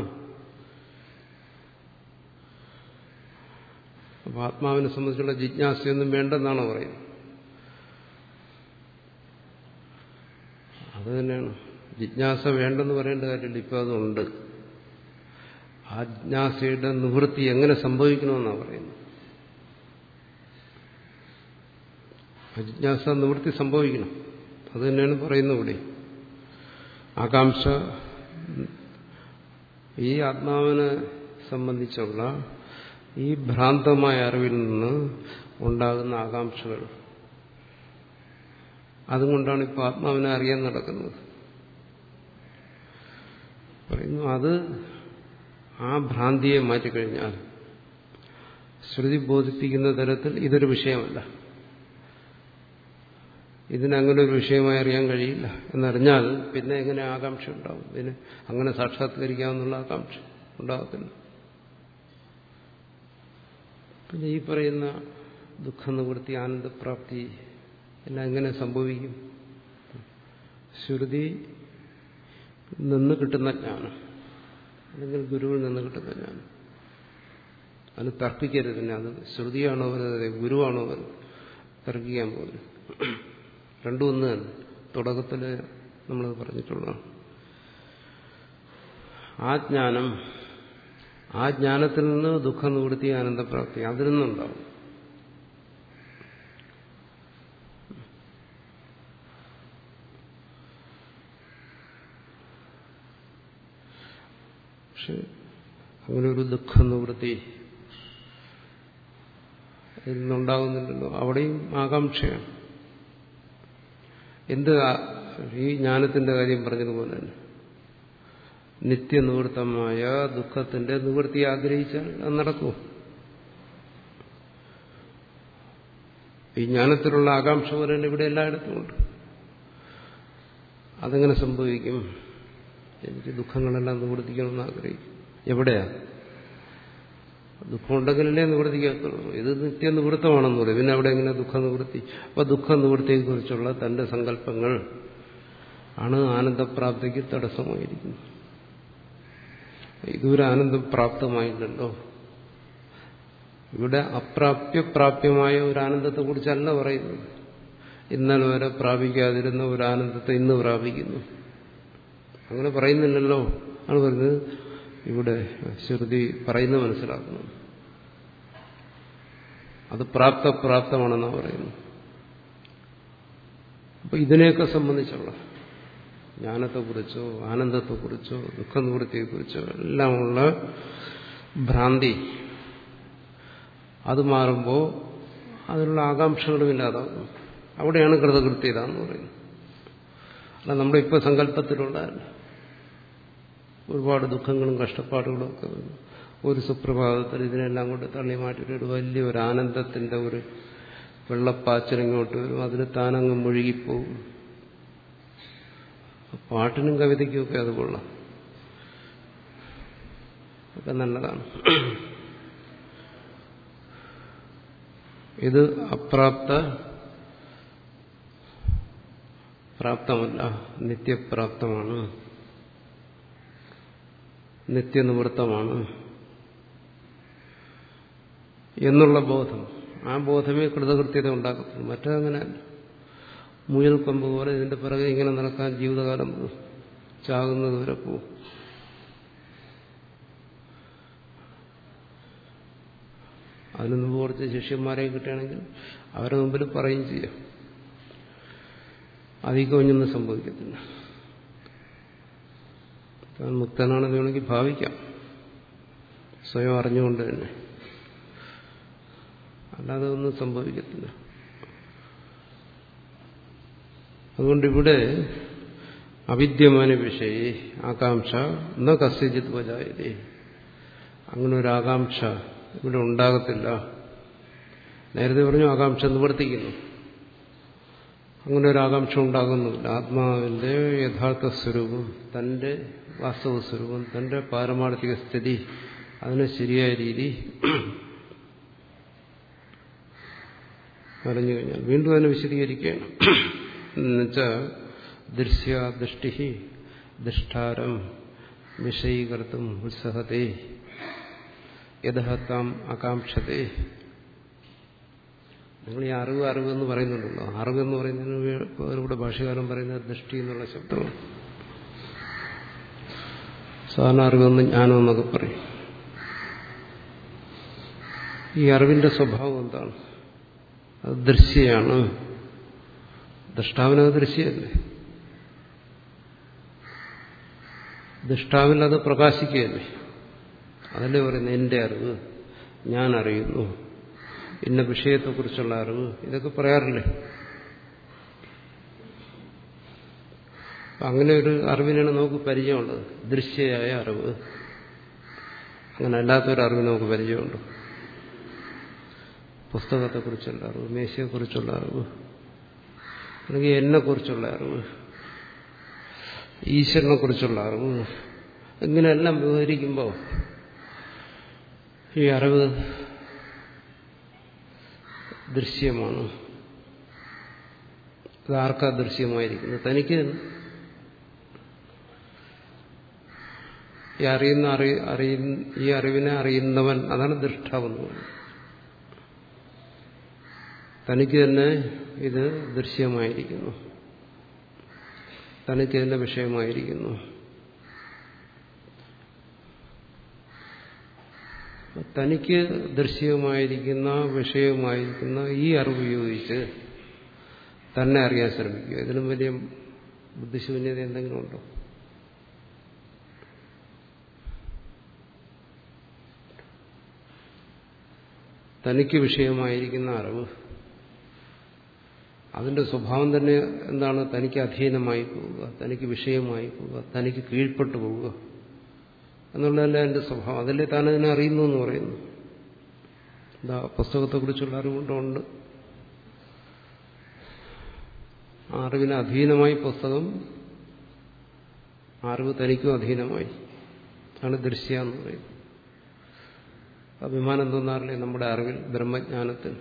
അപ്പൊ ആത്മാവിനെ സംബന്ധിച്ചുള്ള ജിജ്ഞാസയൊന്നും വേണ്ടെന്നാണ് പറയുന്നത്. അത് തന്നെയാണ്. ജിജ്ഞാസ വേണ്ടെന്ന് പറയേണ്ട കാര്യമില്ല, ഇപ്പൊ അതുണ്ട്. ആ ജിജ്ഞാസയുടെ നിവൃത്തി എങ്ങനെ സംഭവിക്കണമെന്നാണ് പറയുന്നത്. ജിജ്ഞാസ നിവൃത്തി സംഭവിക്കണം, അത് തന്നെയാണ് പറയുന്നത് ഇവിടെ. ആകാംക്ഷ ഈ ആത്മാവിനെ സംബന്ധിച്ചുള്ള ഈ ഭ്രാന്തമായ അറിവിൽ നിന്ന് ഉണ്ടാകുന്ന ആകാംക്ഷകൾ, അതുകൊണ്ടാണ് ഇപ്പോൾ ആത്മാവിനെ അറിയാൻ നടക്കുന്നത്. പറയുന്നു അത് ആ ഭ്രാന്തിയെ മാറ്റിക്കഴിഞ്ഞാൽ ശ്രുതി ബോധിപ്പിക്കുന്ന തരത്തിൽ ഇതൊരു വിഷയമല്ല, ഇതിനങ്ങനെ ഒരു വിഷയമായി അറിയാൻ കഴിയില്ല എന്നറിഞ്ഞാൽ പിന്നെ എങ്ങനെ ആകാംക്ഷ ഉണ്ടാവും? ഇതിന് അങ്ങനെ സാക്ഷാത്കരിക്കാമെന്നുള്ള ആകാംക്ഷ ഉണ്ടാകത്തില്ല. പിന്നെ ഈ പറയുന്ന ദുഃഖനിവൃത്തി, ആനന്ദപ്രാപ്തി എല്ലാം എങ്ങനെ സംഭവിക്കും? ശ്രുതി നിന്ന് കിട്ടുന്ന ജ്ഞാനം, അല്ലെങ്കിൽ ഗുരുവിൽ നിന്ന് കിട്ടുന്ന ജ്ഞാനം. അത് തർക്കിക്കരുത്. പിന്നെ അത് ശ്രുതിയാണോ വരുന്നത്, ഗുരുവാണോ വരുന്നത്, തർക്കിക്കാൻ പോലും. രണ്ടും ഒന്ന് തന്നെ. തുടക്കത്തിൽ നമ്മളത് പറഞ്ഞിട്ടുള്ളതാണ്. ആ ജ്ഞാനം, ആ ജ്ഞാനത്തിൽ നിന്ന് ദുഃഖനിവൃത്തി, ആനന്ദപ്രാപ്തി അതിൽ നിന്നുണ്ടാവും. പക്ഷെ അങ്ങനെ ഒരു ദുഃഖനിവൃത്തി ഇതിൽ നിന്നുണ്ടാകുന്നില്ലല്ലോ. അവിടെയും ആകാംക്ഷയാണ്. എന്ത്? ഈ ജ്ഞാനത്തിന്റെ കാര്യം പറഞ്ഞതുപോലെ തന്നെ നിത്യനിവൃത്തമായ ദുഃഖത്തിന്റെ നിവൃത്തി ആഗ്രഹിച്ചാൽ അത് നടക്കുമോ? ഈ ജ്ഞാനത്തിലുള്ള ആകാംക്ഷ പോലെ തന്നെ ഇവിടെ എല്ലായിടത്തും ഉണ്ട്. അതെങ്ങനെ സംഭവിക്കും? എനിക്ക് ദുഃഖങ്ങളെല്ലാം നിവർത്തിക്കണമെന്ന് ആഗ്രഹിക്കും. എവിടെയാ? ദുഃഖമുണ്ടെങ്കിലല്ലേ നിവർത്തിക്കാത്തുള്ളൂ. ഇത് നിത്യനിവൃത്തമാണെന്ന് പറയും. പിന്നെ അവിടെ എങ്ങനെ ദുഃഖ നിവൃത്തി? അപ്പൊ ദുഃഖ നിവൃത്തിയെക്കുറിച്ചുള്ള തന്റെ സങ്കല്പങ്ങൾ ആണ് ആനന്ദപ്രാപ്തിക്ക് തടസ്സമായിരിക്കുന്നത്. ഇതൊരു ആനന്ദപ്രാപ്തമായില്ലല്ലോ. ഇവിടെ അപ്രാപ്യപ്രാപ്യമായ ഒരു ആനന്ദത്തെക്കുറിച്ചല്ല പറയുന്നത്. ഇന്നലെ വരെ പ്രാപിക്കാതിരുന്ന ഒരു ആനന്ദത്തെ ഇന്ന് പ്രാപിക്കുന്നു, അങ്ങനെ പറയുന്നില്ലല്ലോ. ആണ് പറയുന്നത് ഇവിടെ ശ്രുതി പറയുന്നത് മനസ്സിലാക്കുന്നു. അത് പ്രാപ്തപ്രാപ്തമാണെന്നാണ് പറയുന്നത്. അപ്പൊ ഇതിനെയൊക്കെ സംബന്ധിച്ചുള്ള ജ്ഞാനത്തെക്കുറിച്ചോ ആനന്ദത്തെക്കുറിച്ചോ ദുഃഖനിവൃത്തിയെക്കുറിച്ചോ എല്ലാമുള്ള ഭ്രാന്തി അത് മാറുമ്പോൾ അതിനുള്ള ആകാംക്ഷകളും ഇല്ലാതാകും. അവിടെയാണ് കൃതകൃത്യത എന്ന് പറയുന്നത്. അല്ല നമ്മുടെ ഇപ്പോൾ സങ്കല്പത്തിലുള്ള ഒരുപാട് ദുഃഖങ്ങളും കഷ്ടപ്പാടുകളും ഒക്കെ ഒരു സുപ്രഭാതത്തിൽ ഇതിനെല്ലാം കൊണ്ട് തള്ളി മാറ്റിയിട്ട് ഒരു വലിയൊരു ആനന്ദത്തിന്റെ ഒരു വെള്ളപ്പാച്ചിലിങ്ങോട്ട് വരും. അതിൽ താനങ്ങ് മുഴുകിപ്പോവും. പാട്ടിനും കവിതയ്ക്കുമൊക്കെ അത് കൊള്ളാം, ഒക്കെ നല്ലതാണ്. ഇത് അപ്രാപ്ത പ്രാപ്തമല്ല, നിത്യപ്രാപ്തമാണ്, നിത്യനിവൃത്തമാണ് എന്നുള്ള ബോധം. ആ ബോധമേ കൃതകൃത്യത ഉണ്ടാക്കത്തുള്ളൂ. മറ്റേതങ്ങനെ മുയൽ കൊമ്പ് പോലെ ഇതിന്റെ പിറകെ ഇങ്ങനെ നടക്കാൻ ജീവിതകാലം ചാകുന്നത് വരെ പോവും. അതിന് മുമ്പ് കുറച്ച് ശിഷ്യന്മാരെ കിട്ടുകയാണെങ്കിൽ അവരുടെ മുമ്പിൽ പറയും ചെയ്യാം. അധികം ഒന്നും സംഭവിക്കത്തില്ല. താൻ മുക്തനാണെന്ന് വേണമെങ്കിൽ ഭാവിക്കാം, സ്വയം അറിഞ്ഞുകൊണ്ട് തന്നെ. അല്ലാതെ ഒന്നും സംഭവിക്കത്തില്ല. അതുകൊണ്ട് ഇവിടെ അവിദ്യമാന വിഷയേ ആകാംക്ഷ ന കസ്യജിത് വജായതേ, അങ്ങനെ ഒരു ആകാംക്ഷ ഇവിടെ ഉണ്ടാകത്തില്ല. നേരത്തെ പറഞ്ഞു ആകാംക്ഷ നിവർത്തിക്കുന്നു, അങ്ങനെ ഒരു ആകാംക്ഷ ഉണ്ടാകുന്നില്ല. ആത്മാവിന്റെ യഥാർത്ഥ സ്വരൂപം, തന്റെ വാസ്തവ സ്വരൂപം, തന്റെ പാരമാർത്ഥിക സ്ഥിതി, അതിനെ ശരിയായ രീതി അറിഞ്ഞു കഴിഞ്ഞാൽ വീണ്ടും അതിനെ വിശദീകരിക്കുകയാണ്. എന്നുവെച്ചാൽ ദൃശ്യ ദൃഷ്ടി ദൃഷ്ടാരം വിഷയീകർത്തും ഉത്സഹത്തെ യഥാം ആകാംക്ഷത്തെ. നിങ്ങൾ ഈ അറിവ് അറിവെന്ന് പറയുന്നുണ്ടല്ലോ, അറിവെന്ന് പറയുന്നതിന് ഇവിടെ ഭാഷകാരൻ പറയുന്നത് ദൃഷ്ടി എന്നുള്ള ശബ്ദമാണ്. സാധാരണ അറിവെന്ന് ജ്ഞാനമെന്നൊക്കെ പറയും. ഈ അറിവിന്റെ സ്വഭാവം എന്താണ്? അത് ദൃശ്യയാണ്. ദൃഷ്ടാവിനത് ദൃശ്യമല്ലേ, ദൃഷ്ടാവിൽ അത് പ്രകാശിക്കുകയല്ലേ. അതല്ലേ പറയുന്നത് എന്റെ അറിവ്, ഞാൻ അറിയുന്നു, ഇന്ന വിഷയത്തെക്കുറിച്ചുള്ള അറിവ്, ഇതൊക്കെ പറയാറില്ലേ. അങ്ങനെ ഒരു അറിവിനാണ് നമുക്ക് പരിചയമുള്ളത്, ദൃശ്യയായ അറിവ്. അങ്ങനെ അല്ലാത്തൊരു അറിവ് നമുക്ക് പരിചയമുണ്ട്. പുസ്തകത്തെക്കുറിച്ചുള്ള അറിവ്, മേശയെക്കുറിച്ചുള്ള അറിവ്, അല്ലെങ്കിൽ എന്നെക്കുറിച്ചുള്ള അറിവ്, ഈശ്വരനെ കുറിച്ചുള്ള അറിവ്, ഇങ്ങനെയെല്ലാം വിവരിക്കുമ്പോൾ ഈ അറിവ് ദൃശ്യമാണ്. അത് ആർക്കാ ദൃശ്യമായിരിക്കുന്നത്? തനിക്ക്. ഈ അറിയുന്ന അറിയ ഈ അറിവിനെ അറിയുന്നവൻ, അതാണ് ദൃഷ്ടാവെന്ന് പറയുന്നത്. തനിക്ക് തന്നെ ഇത് ദൃശ്യമായിരിക്കുന്നു, തനിക്ക് ഇതിന്റെ വിഷയമായിരിക്കുന്നു. തനിക്ക് ദൃശ്യമായിരിക്കുന്ന വിഷയമായിരിക്കുന്ന ഈ അറിവ് ഉപയോഗിച്ച് തന്നെ അറിയാൻ ശ്രമിക്കുക. ഇതിലും വലിയ ബുദ്ധിശൂന്യത എന്തെങ്കിലും ഉണ്ടോ? തനിക്ക് വിഷയമായിരിക്കുന്ന അറിവ്, അതിന്റെ സ്വഭാവം തന്നെ എന്താണ്? തനിക്ക് അധീനമായി പോവുക, തനിക്ക് വിഷയമായി പോവുക, തനിക്ക് കീഴ്പ്പെട്ടു പോവുക എന്നുള്ളതല്ല എന്റെ സ്വഭാവം. അതല്ലേ താൻ അതിനെ അറിയുന്നു എന്ന് പറയുന്നു. എന്താ പുസ്തകത്തെക്കുറിച്ചുള്ള അറിവുകൊണ്ടുണ്ട്. ആ അറിവിന് അധീനമായി പുസ്തകം, അറിവ് തനിക്കും അധീനമായി. ആണ് ദൃശ്യ എന്ന് പറയുന്നത്. അഭിമാനം തോന്നാറില്ലേ നമ്മുടെ അറിവിൽ, ബ്രഹ്മജ്ഞാനത്തിൽ?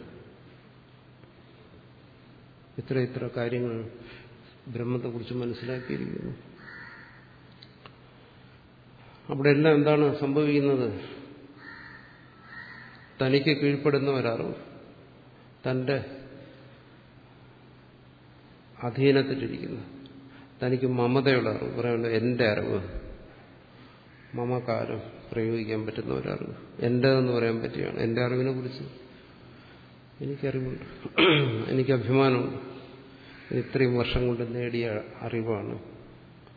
ഇത്ര ഇത്ര കാര്യങ്ങൾ ബ്രഹ്മത്തെക്കുറിച്ച് മനസ്സിലാക്കിയിരിക്കുന്നു. അവിടെ എല്ലാം എന്താണ് സംഭവിക്കുന്നത്? തനിക്ക് കീഴ്പ്പെടുന്ന ഒരറിവ്, തന്റെ അധീനത്തിലിരിക്കുന്ന, തനിക്ക് മമതയുള്ള അറിവ്, പറയുന്നത് എന്റെ അറിവ്, മമകാരം പ്രയോഗിക്കാൻ പറ്റുന്ന ഒരറിവ്, എന്റേതെന്ന് പറയാൻ പറ്റുകയാണ്. എന്റെ അറിവിനെ കുറിച്ച് എനിക്കറിവുണ്ട്, എനിക്ക് അഭിമാനമുണ്ട്. ഇത്രയും വർഷം കൊണ്ട് നേടിയ അറിവാണ്.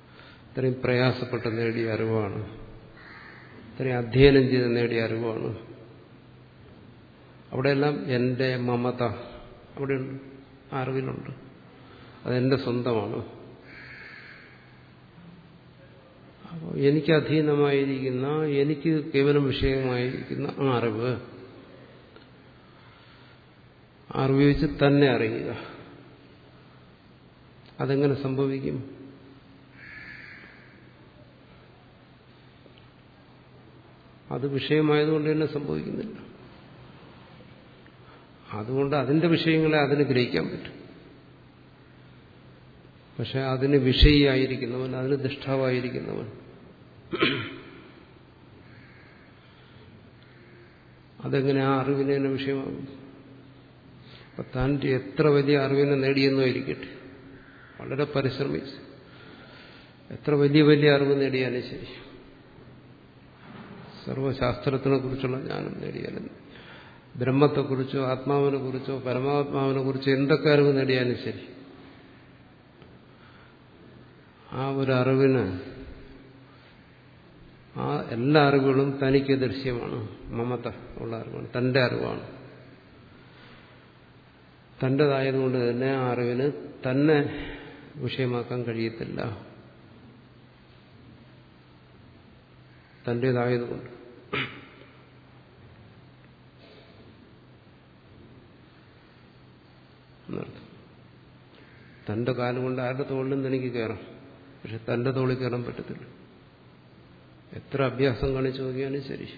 ഇത്രയും പ്രയാസപ്പെട്ട് നേടിയ അറിവാണ്, ഇത്രയും അധ്യയനം ചെയ്ത് നേടിയ അറിവാണ്. അവിടെയെല്ലാം എൻ്റെ മമത അവിടെയുണ്ട്, ആ അറിവിലുണ്ട്. അതെന്റെ സ്വന്തമാണ്. അപ്പോൾ എനിക്ക് അധീനമായിരിക്കുന്ന, എനിക്ക് കേവലം വിഷയമായിരിക്കുന്ന ആ അറിവ്, അറിവ് വെച്ച് തന്നെ അറിയുക. അതെങ്ങനെ സംഭവിക്കും? അത് വിഷയമായതുകൊണ്ട് തന്നെ സംഭവിക്കുന്നില്ല. അതുകൊണ്ട് അതിന്റെ വിഷയങ്ങളെ അതിന് ഗ്രഹിക്കാൻ പറ്റും. പക്ഷെ അതിന് വിഷയിയായിരിക്കുന്നവൻ, അതിന് ദൃഷ്ടാവായിരിക്കുന്നവൻ, അതെങ്ങനെ ആ അറിവിനെ തന്നെ വിഷയമാകും? അപ്പൊ താൻ എത്ര വലിയ അറിവിനെ നേടിയെന്നോ ഇരിക്കട്ടെ, വളരെ പരിശ്രമിച്ച് എത്ര വലിയ വലിയ അറിവ് നേടിയാലും ശരി, സർവശാസ്ത്രത്തിനെ കുറിച്ചുള്ള ജ്ഞാനം നേടിയാലും, ബ്രഹ്മത്തെക്കുറിച്ചോ ആത്മാവിനെ കുറിച്ചോ പരമാത്മാവിനെ കുറിച്ചോ എന്തൊക്കെ അറിവ് നേടിയാലും ശരി, ആ ഒരു അറിവിന്, ആ എല്ലാ അറിവുകളും തനിക്ക് ദൃശ്യമാണ്. മമത ഉള്ള അറിവാണ്, തന്റെ അറിവാണ്. തന്റേതായതുകൊണ്ട് തന്നെ ആ അറിവിന് തന്നെ വിഷയമാക്കാൻ കഴിയത്തില്ല. തന്റേതായതുകൊണ്ട്. തന്റെ കാലം കൊണ്ട് ആരുടെ തോളിലും തനിക്ക് കയറാം, പക്ഷെ തന്റെ തോളിൽ കയറാൻ പറ്റത്തില്ല. എത്ര അഭ്യാസം കാണിച്ചു നോക്കിയാലും ശരി.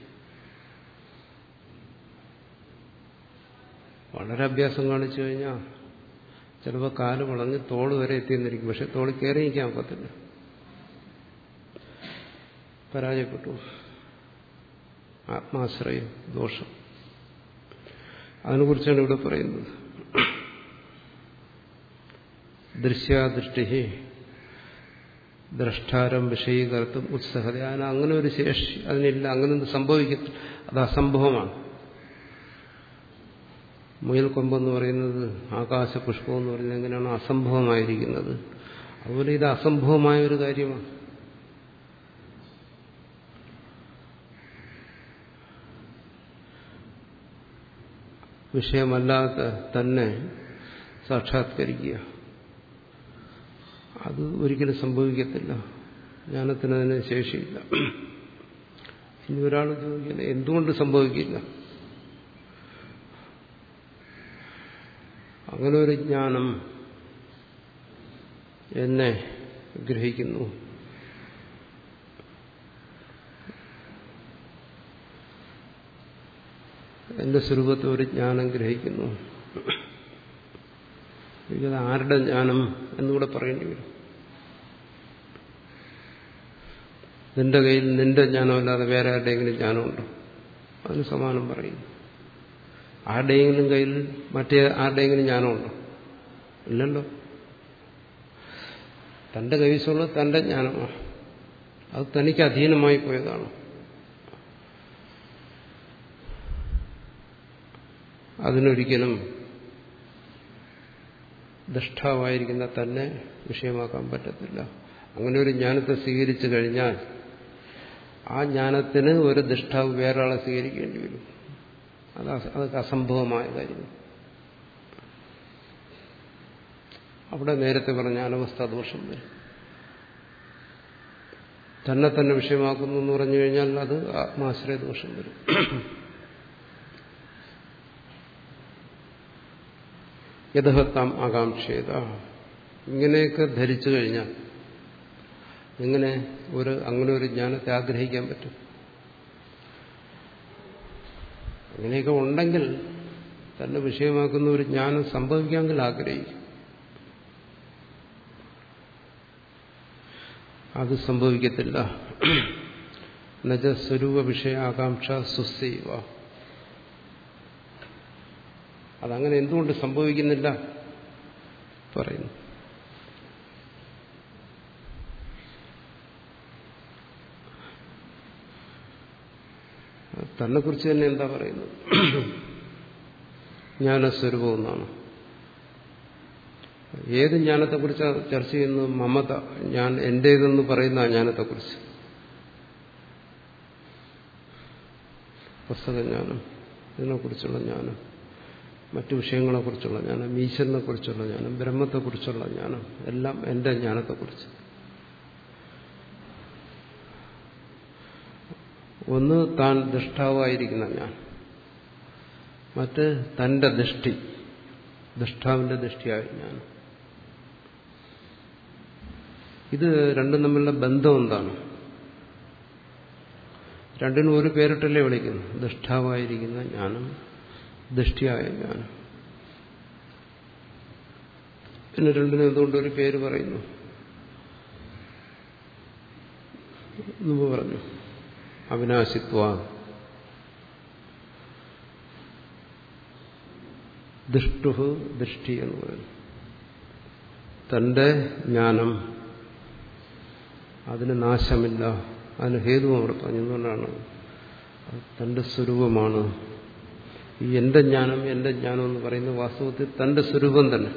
വളരെ അഭ്യാസം കാണിച്ചു കഴിഞ്ഞാൽ ചിലപ്പോൾ കാല് വളഞ്ഞ് തോള് വരെ എത്തിയെന്നിരിക്കും, പക്ഷെ തോളിൽ കയറി നിൽക്കാൻ ഒക്കത്തില്ല. പരാജയപ്പെട്ടു. ആത്മാശ്രയം, ദോഷം. അതിനെക്കുറിച്ചാണ് ഇവിടെ പറയുന്നത്. ദൃശ്യാദൃഷ്ടി ദ്രഷ്ടാരം വിഷയീകർത്തും ഉത്സഹത. അതിന് അങ്ങനെ ഒരു ശേഷി അതിനില്ല, അങ്ങനെയൊന്നും സംഭവിക്കത്തില്ല. അത് അസംഭവമാണ്. മുയൽക്കൊമ്പെന്ന് പറയുന്നത്, ആകാശപുഷ്പം എന്ന് പറയുന്നത് എങ്ങനെയാണോ അസംഭവമായിരിക്കുന്നത്, അതുപോലെ ഇത് അസംഭവമായ ഒരു കാര്യമാണ്. വിഷയമല്ലാത്ത തന്നെ സാക്ഷാത്കരിക്കുക, അത് ഒരിക്കലും സംഭവിക്കത്തില്ല. ജ്ഞാനത്തിനതിന് ശേഷിയില്ല. ഇനി ഒരാൾ ചോദിക്കുന്നത് എന്തുകൊണ്ട് സംഭവിക്കില്ല? അങ്ങനെ ഒരു ജ്ഞാനം എന്നെ ഗ്രഹിക്കുന്നു, എന്റെ സ്വരൂപത്തെ ഒരു ജ്ഞാനം ഗ്രഹിക്കുന്നു. ഇത് ആരുടെ ജ്ഞാനം എന്നുകൂടെ പറയേണ്ടി വരും. നിന്റെ കയ്യിൽ നിന്റെ ജ്ഞാനമല്ലാതെ വേറെ ആരുടെയെങ്കിലും ജ്ഞാനമുണ്ടോ? അതിന് സമാനം പറയുന്നു. ആരുടെയെങ്കിലും കയ്യിൽ മറ്റേ ആരുടെയെങ്കിലും ജ്ഞാനമുണ്ടോ? ഇല്ലല്ലോ. തന്റെ കൈവശമുള്ളത് തന്റെ ജ്ഞാനമാണ്. അത് തനിക്ക് അധീനമായി പോയതാണ്. അതിനൊരിക്കലും ദൃഷ്ടാവായിരിക്കുന്ന തന്നെ വിഷയമാക്കാൻ പറ്റത്തില്ല. അങ്ങനെ ഒരു ജ്ഞാനത്തെ സ്വീകരിച്ചു കഴിഞ്ഞാൽ ആ ജ്ഞാനത്തിന് ഒരു ദൃഷ്ടാവ് വേറൊരാളെ സ്വീകരിക്കേണ്ടി വരും. അത് അതൊക്കെ അസംഭവമായ കാര്യം. അവിടെ നേരത്തെ പറഞ്ഞ അനവസ്ഥ ദോഷം വരും. തന്നെ തന്നെ വിഷയമാക്കുന്നു എന്ന് പറഞ്ഞു കഴിഞ്ഞാൽ അത് ആത്മാശ്രയ ദോഷം വരും. യഥഹത്താം ആകാംക്ഷേത. ഇങ്ങനെയൊക്കെ ധരിച്ചു കഴിഞ്ഞാൽ എങ്ങനെ ഒരു അങ്ങനെ ഒരു ജ്ഞാനത്തെ ആഗ്രഹിക്കാൻ പറ്റും? അങ്ങനെയൊക്കെ ഉണ്ടെങ്കിൽ തന്നെ വിഷയമാക്കുന്ന ഒരു ജ്ഞാനം സംഭവിക്കാമെങ്കിൽ ആഗ്രഹിക്കും. അത് സംഭവിക്കത്തില്ല. നജ സ്വരൂപ വിഷയ ആകാംക്ഷ സുസ്ഥൈവ. അതങ്ങനെ എന്തുകൊണ്ട് സംഭവിക്കുന്നില്ല പറയുന്നു. തന്നെക്കുറിച്ച് തന്നെ എന്താ പറയുന്നത്? ജ്ഞാനസ്വരൂപം എന്നാണ്. ഏത് ജ്ഞാനത്തെക്കുറിച്ച് ചർച്ച ചെയ്യുന്നു? മമത, ഞാൻ എന്റേതെന്ന് പറയുന്ന ആ ജ്ഞാനത്തെക്കുറിച്ച്. പുസ്തകജ്ഞാനം, ഇതിനെക്കുറിച്ചുള്ള ജ്ഞാനം, മറ്റു വിഷയങ്ങളെക്കുറിച്ചുള്ള ജ്ഞാനം, ഈശ്വരനെക്കുറിച്ചുള്ള ജ്ഞാനം, ബ്രഹ്മത്തെക്കുറിച്ചുള്ള ജ്ഞാനം, എല്ലാം എന്റെ ജ്ഞാനത്തെക്കുറിച്ച്. ഒന്ന് താൻ ദൃഷ്ടാവായിരിക്കുന്ന ഞാൻ, മറ്റ് തന്റെ ദൃഷ്ടി, ദൃഷ്ടാവിന്റെ ദൃഷ്ടിയായ ഞാൻ. ഇത് രണ്ടും തമ്മിലുള്ള ബന്ധം എന്താണ്? രണ്ടിനും ഒരു പേരിട്ടല്ലേ വിളിക്കുന്നു. ദൃഷ്ടാവായിരിക്കുന്ന ജ്ഞാനം, ദൃഷ്ടിയായ ജ്ഞാനം. പിന്നെ രണ്ടിനും എന്തുകൊണ്ടൊരു പേര് പറയുന്നു? മുമ്പ് പറഞ്ഞു, അവിനാശിത്വ. ദൃഷ്ടു ദൃഷ്ടി എന്ന് പറയുന്നു. തന്റെ ജ്ഞാനം, അതിന് നാശമില്ല, അതിന് ഹേതുവും അവർ പറഞ്ഞു. എന്തുകൊണ്ടാണ്? തന്റെ സ്വരൂപമാണ്. ഈ എന്റെ ജ്ഞാനം, എന്റെ ജ്ഞാനം എന്ന് പറയുന്നത് വാസ്തവത്തിൽ തന്റെ സ്വരൂപം തന്നെ.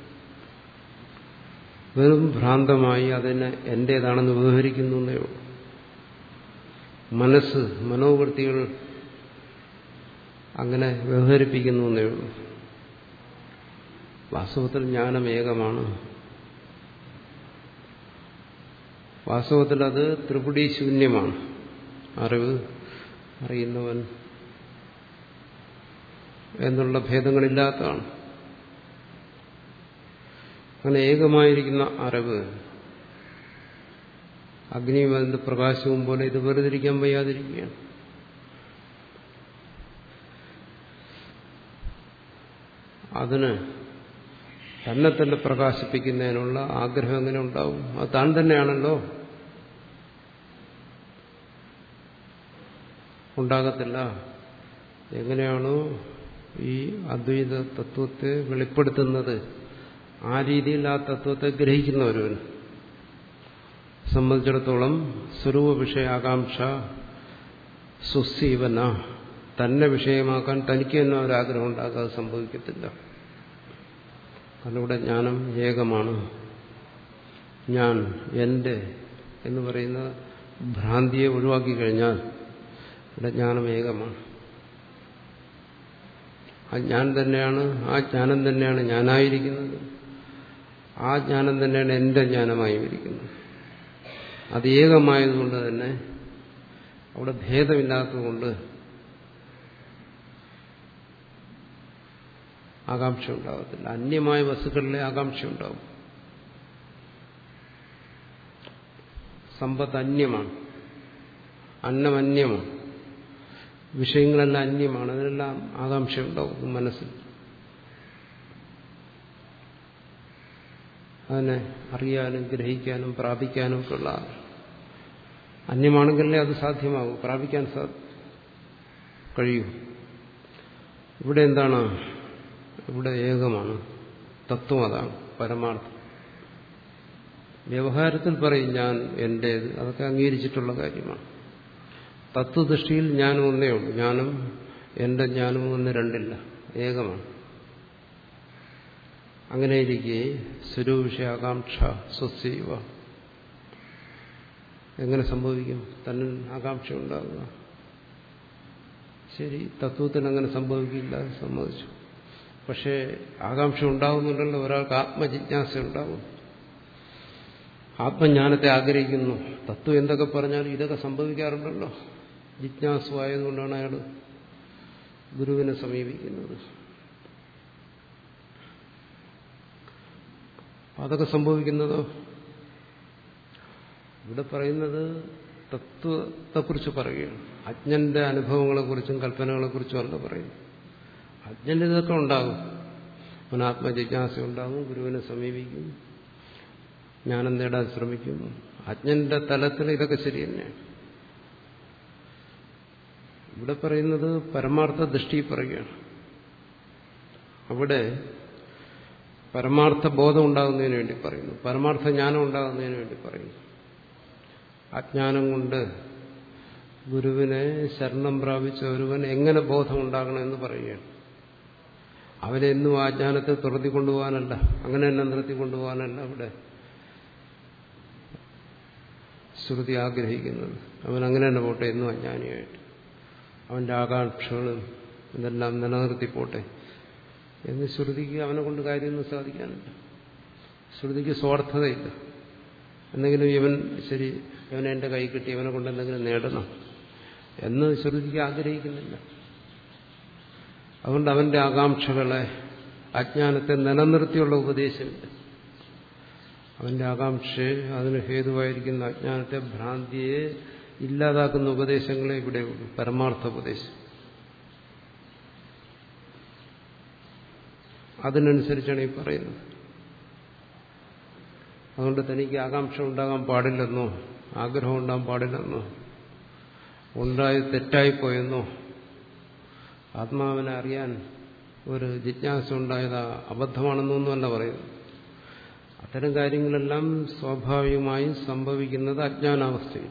വെറും ഭ്രാന്തമായി അതിനെ എന്റേതാണെന്ന് വ്യവഹരിക്കുന്നു എന്നേ ഉള്ളൂ. മനസ്സ്, മനോവൃത്തികൾ അങ്ങനെ വ്യവഹരിപ്പിക്കുന്നു എന്നേ ഉള്ളൂ. വാസ്തവത്തിൽ ജ്ഞാനം ഏകമാണ്. വാസ്തവത്തിൽ അത് ത്രിപുടി ശൂന്യമാണ്. അറിവ്, അറിയുന്നവൻ എന്നുള്ള ഭേദങ്ങളില്ലാത്തതാണ്. അങ്ങനെ ഏകമായിരിക്കുന്ന അറിവ്, അഗ്നിയും അതിന്റെ പ്രകാശവും പോലെ ഇത് വേർതിരിക്കാൻ വയ്യാതിരിക്കുകയാണ്. അതിന് തന്നെ തന്നെ പ്രകാശിപ്പിക്കുന്നതിനുള്ള ആഗ്രഹം എങ്ങനെ ഉണ്ടാവും? അത് താൻ തന്നെയാണല്ലോ. ഉണ്ടാകത്തില്ല. എങ്ങനെയാണോ ഈ അദ്വൈത തത്വത്തെ വെളിപ്പെടുത്തുന്നത്, ആ രീതിയിൽ ആ തത്വത്തെ ഗ്രഹിക്കുന്ന ഒരുവന് സംബന്ധിച്ചിടത്തോളം സ്വരൂപ വിഷയാകാംക്ഷ സുസീവന, തന്നെ വിഷയമാക്കാൻ തനിക്ക് തന്നെ ഒരാഗ്രഹം ഉണ്ടാകാതെ സംഭവിക്കത്തില്ല. കാരണം ഇവിടെ ജ്ഞാനം ഏകമാണ്. ഞാൻ, എന്റെ എന്ന് പറയുന്ന ഭ്രാന്തിയെ ഒഴിവാക്കി കഴിഞ്ഞാൽ ഇവിടെ ജ്ഞാനം ഏകമാണ്. ആ ഞാൻ തന്നെയാണ്, ആ ജ്ഞാനം തന്നെയാണ് ഞാനായിരിക്കുന്നത്. ആ ജ്ഞാനം തന്നെയാണ് എന്റെ ജ്ഞാനമായും ഇരിക്കുന്നത്. അത് ഏകമായതുകൊണ്ട് തന്നെ അവിടെ ഭേദമില്ലാത്തതുകൊണ്ട് ആകാംക്ഷ ഉണ്ടാകത്തില്ല. അന്യമായ വസ്തുക്കളിലെ ആകാംക്ഷ ഉണ്ടാവും. സമ്പത്ത് അന്യമാണ്, അന്നം അന്യമാണ്, വിഷയങ്ങളെല്ലാം അന്യമാണ്. അതിനെല്ലാം ആകാംക്ഷ ഉണ്ടാവും മനസ്സിൽ. അതിനെ അറിയാനും ഗ്രഹിക്കാനും പ്രാപിക്കാനും ഒക്കെ ഉള്ള അന്യമാണെങ്കിലേ അത് സാധ്യമാകും, പ്രാപിക്കാൻ കഴിയൂ. ഇവിടെ എന്താണ്? ഇവിടെ ഏകമാണ്. തത്വം അതാണ്, പരമാർത്ഥം. വ്യവഹാരത്തിൽ പറയും ഞാൻ എന്റേത്, അതൊക്കെ അംഗീകരിച്ചിട്ടുള്ള കാര്യമാണ്. തത്വദൃഷ്ടിയിൽ ജ്ഞാനം ഒന്നേ ഉള്ളൂ. ജ്ഞാനം എന്റെ ജ്ഞാനവും ഒന്ന് രണ്ടില്ല, ഏകമാണ്. അങ്ങനെയിരിക്കെ സ്വരൂപവിഷയാകാംക്ഷ സ്വസ്യവ എങ്ങനെ സംഭവിക്കും? തന്നെ ആകാംക്ഷ ഉണ്ടാകുക. ശരി, തത്വത്തിന് അങ്ങനെ സംഭവിക്കില്ല, സമ്മതിച്ചു. പക്ഷേ ആകാംക്ഷ ഉണ്ടാകുന്നുണ്ടല്ലോ. ഒരാൾക്ക് ആത്മജിജ്ഞാസ ഉണ്ടാകും, ആത്മജ്ഞാനത്തെ ആഗ്രഹിക്കുന്നു. തത്വം എന്തൊക്കെ പറഞ്ഞാലും ഇതൊക്കെ സംഭവിക്കാറുണ്ടല്ലോ. ജിജ്ഞാസു ആയതുകൊണ്ടാണ് അയാൾ ഗുരുവിനെ സമീപിക്കുന്നത്. അതൊക്കെ സംഭവിക്കുന്നതോ ഇവിടെ പറയുന്നത് തത്വത്തെക്കുറിച്ച് പറയുകയാണ്. അജ്ഞന്റെ അനുഭവങ്ങളെക്കുറിച്ചും കൽപ്പനകളെക്കുറിച്ചും അല്ല പറയുന്നു. അജ്ഞന്റെ ഇതൊക്കെ ഉണ്ടാകും. അവൻ ആത്മജിജ്ഞാസ ഉണ്ടാകും, ഗുരുവിനെ സമീപിക്കും, ജ്ഞാനം നേടാൻ ശ്രമിക്കുന്നു. അജ്ഞന്റെ തലത്തിൽ ഇതൊക്കെ ശരി തന്നെയാണ്. ഇവിടെ പറയുന്നത് പരമാർത്ഥ ദൃഷ്ടി പറയുകയാണ്. അവിടെ പരമാർത്ഥ ബോധം ഉണ്ടാകുന്നതിന് വേണ്ടി പറയുന്നു, പരമാർത്ഥ ജ്ഞാനം ഉണ്ടാകുന്നതിന് വേണ്ടി പറയുന്നു. അജ്ഞാനം കൊണ്ട് ഗുരുവിനെ ശരണം പ്രാപിച്ച ഒരുവൻ എങ്ങനെ ബോധം ഉണ്ടാകണമെന്ന് പറയുകയാണ്. അവനെന്നും ആ ജ്ഞാനത്തെ തുറത്തിക്കൊണ്ടുപോകാനല്ല, അങ്ങനെ തന്നെ നിർത്തിക്കൊണ്ടുപോകാനല്ല അവിടെ ശ്രുതി ആഗ്രഹിക്കുന്നത്. അവൻ അങ്ങനെ തന്നെ പോട്ടെ, എന്നും അജ്ഞാനിയായിട്ട് അവന്റെ ആകാംക്ഷകളും ഇതെല്ലാം നിലനിർത്തിപ്പോട്ടെ എന്ന് ശ്രുതിക്ക് അവനെ കൊണ്ട് കാര്യമൊന്നും സാധിക്കാനില്ല. ശ്രുതിക്ക് സ്വാർത്ഥതയില്ല. എന്തെങ്കിലും ഇവൻ ശരി, ഇവനെ എൻ്റെ കൈ കിട്ടി, ഇവനെ കൊണ്ട് എന്തെങ്കിലും നേടണം എന്ന് ശ്രുതിക്ക് ആഗ്രഹിക്കുന്നില്ല. അതുകൊണ്ട് അവന്റെ ആകാംക്ഷകളെ, അജ്ഞാനത്തെ നിലനിർത്തിയുള്ള ഉപദേശമില്ല. അവന്റെ ആകാംക്ഷയെ, അതിന് ഹേതുവായിരിക്കുന്ന അജ്ഞാനത്തെ, ഭ്രാന്തിയെ ഇല്ലാതാക്കുന്ന ഉപദേശങ്ങളെ ഇവിടെയുള്ളൂ, പരമാർത്ഥ ഉപദേശം. അതിനനുസരിച്ചാണ് ഈ പറയുന്നത്. അതുകൊണ്ട് തനിക്ക് ആകാംക്ഷ ഉണ്ടാകാൻ പാടില്ലെന്നോ, ആഗ്രഹം ഉണ്ടാകാൻ പാടില്ലെന്നോ, ഉണ്ടായി തെറ്റായിപ്പോയെന്നോ, ആത്മാവിനെ അറിയാൻ ഒരു ജിജ്ഞാസ ഉണ്ടായത് അബദ്ധമാണെന്നൊന്നുമല്ല പറയുന്നത്. അത്തരം കാര്യങ്ങളെല്ലാം സ്വാഭാവികമായും സംഭവിക്കുന്നത് അജ്ഞാനാവസ്ഥയിൽ.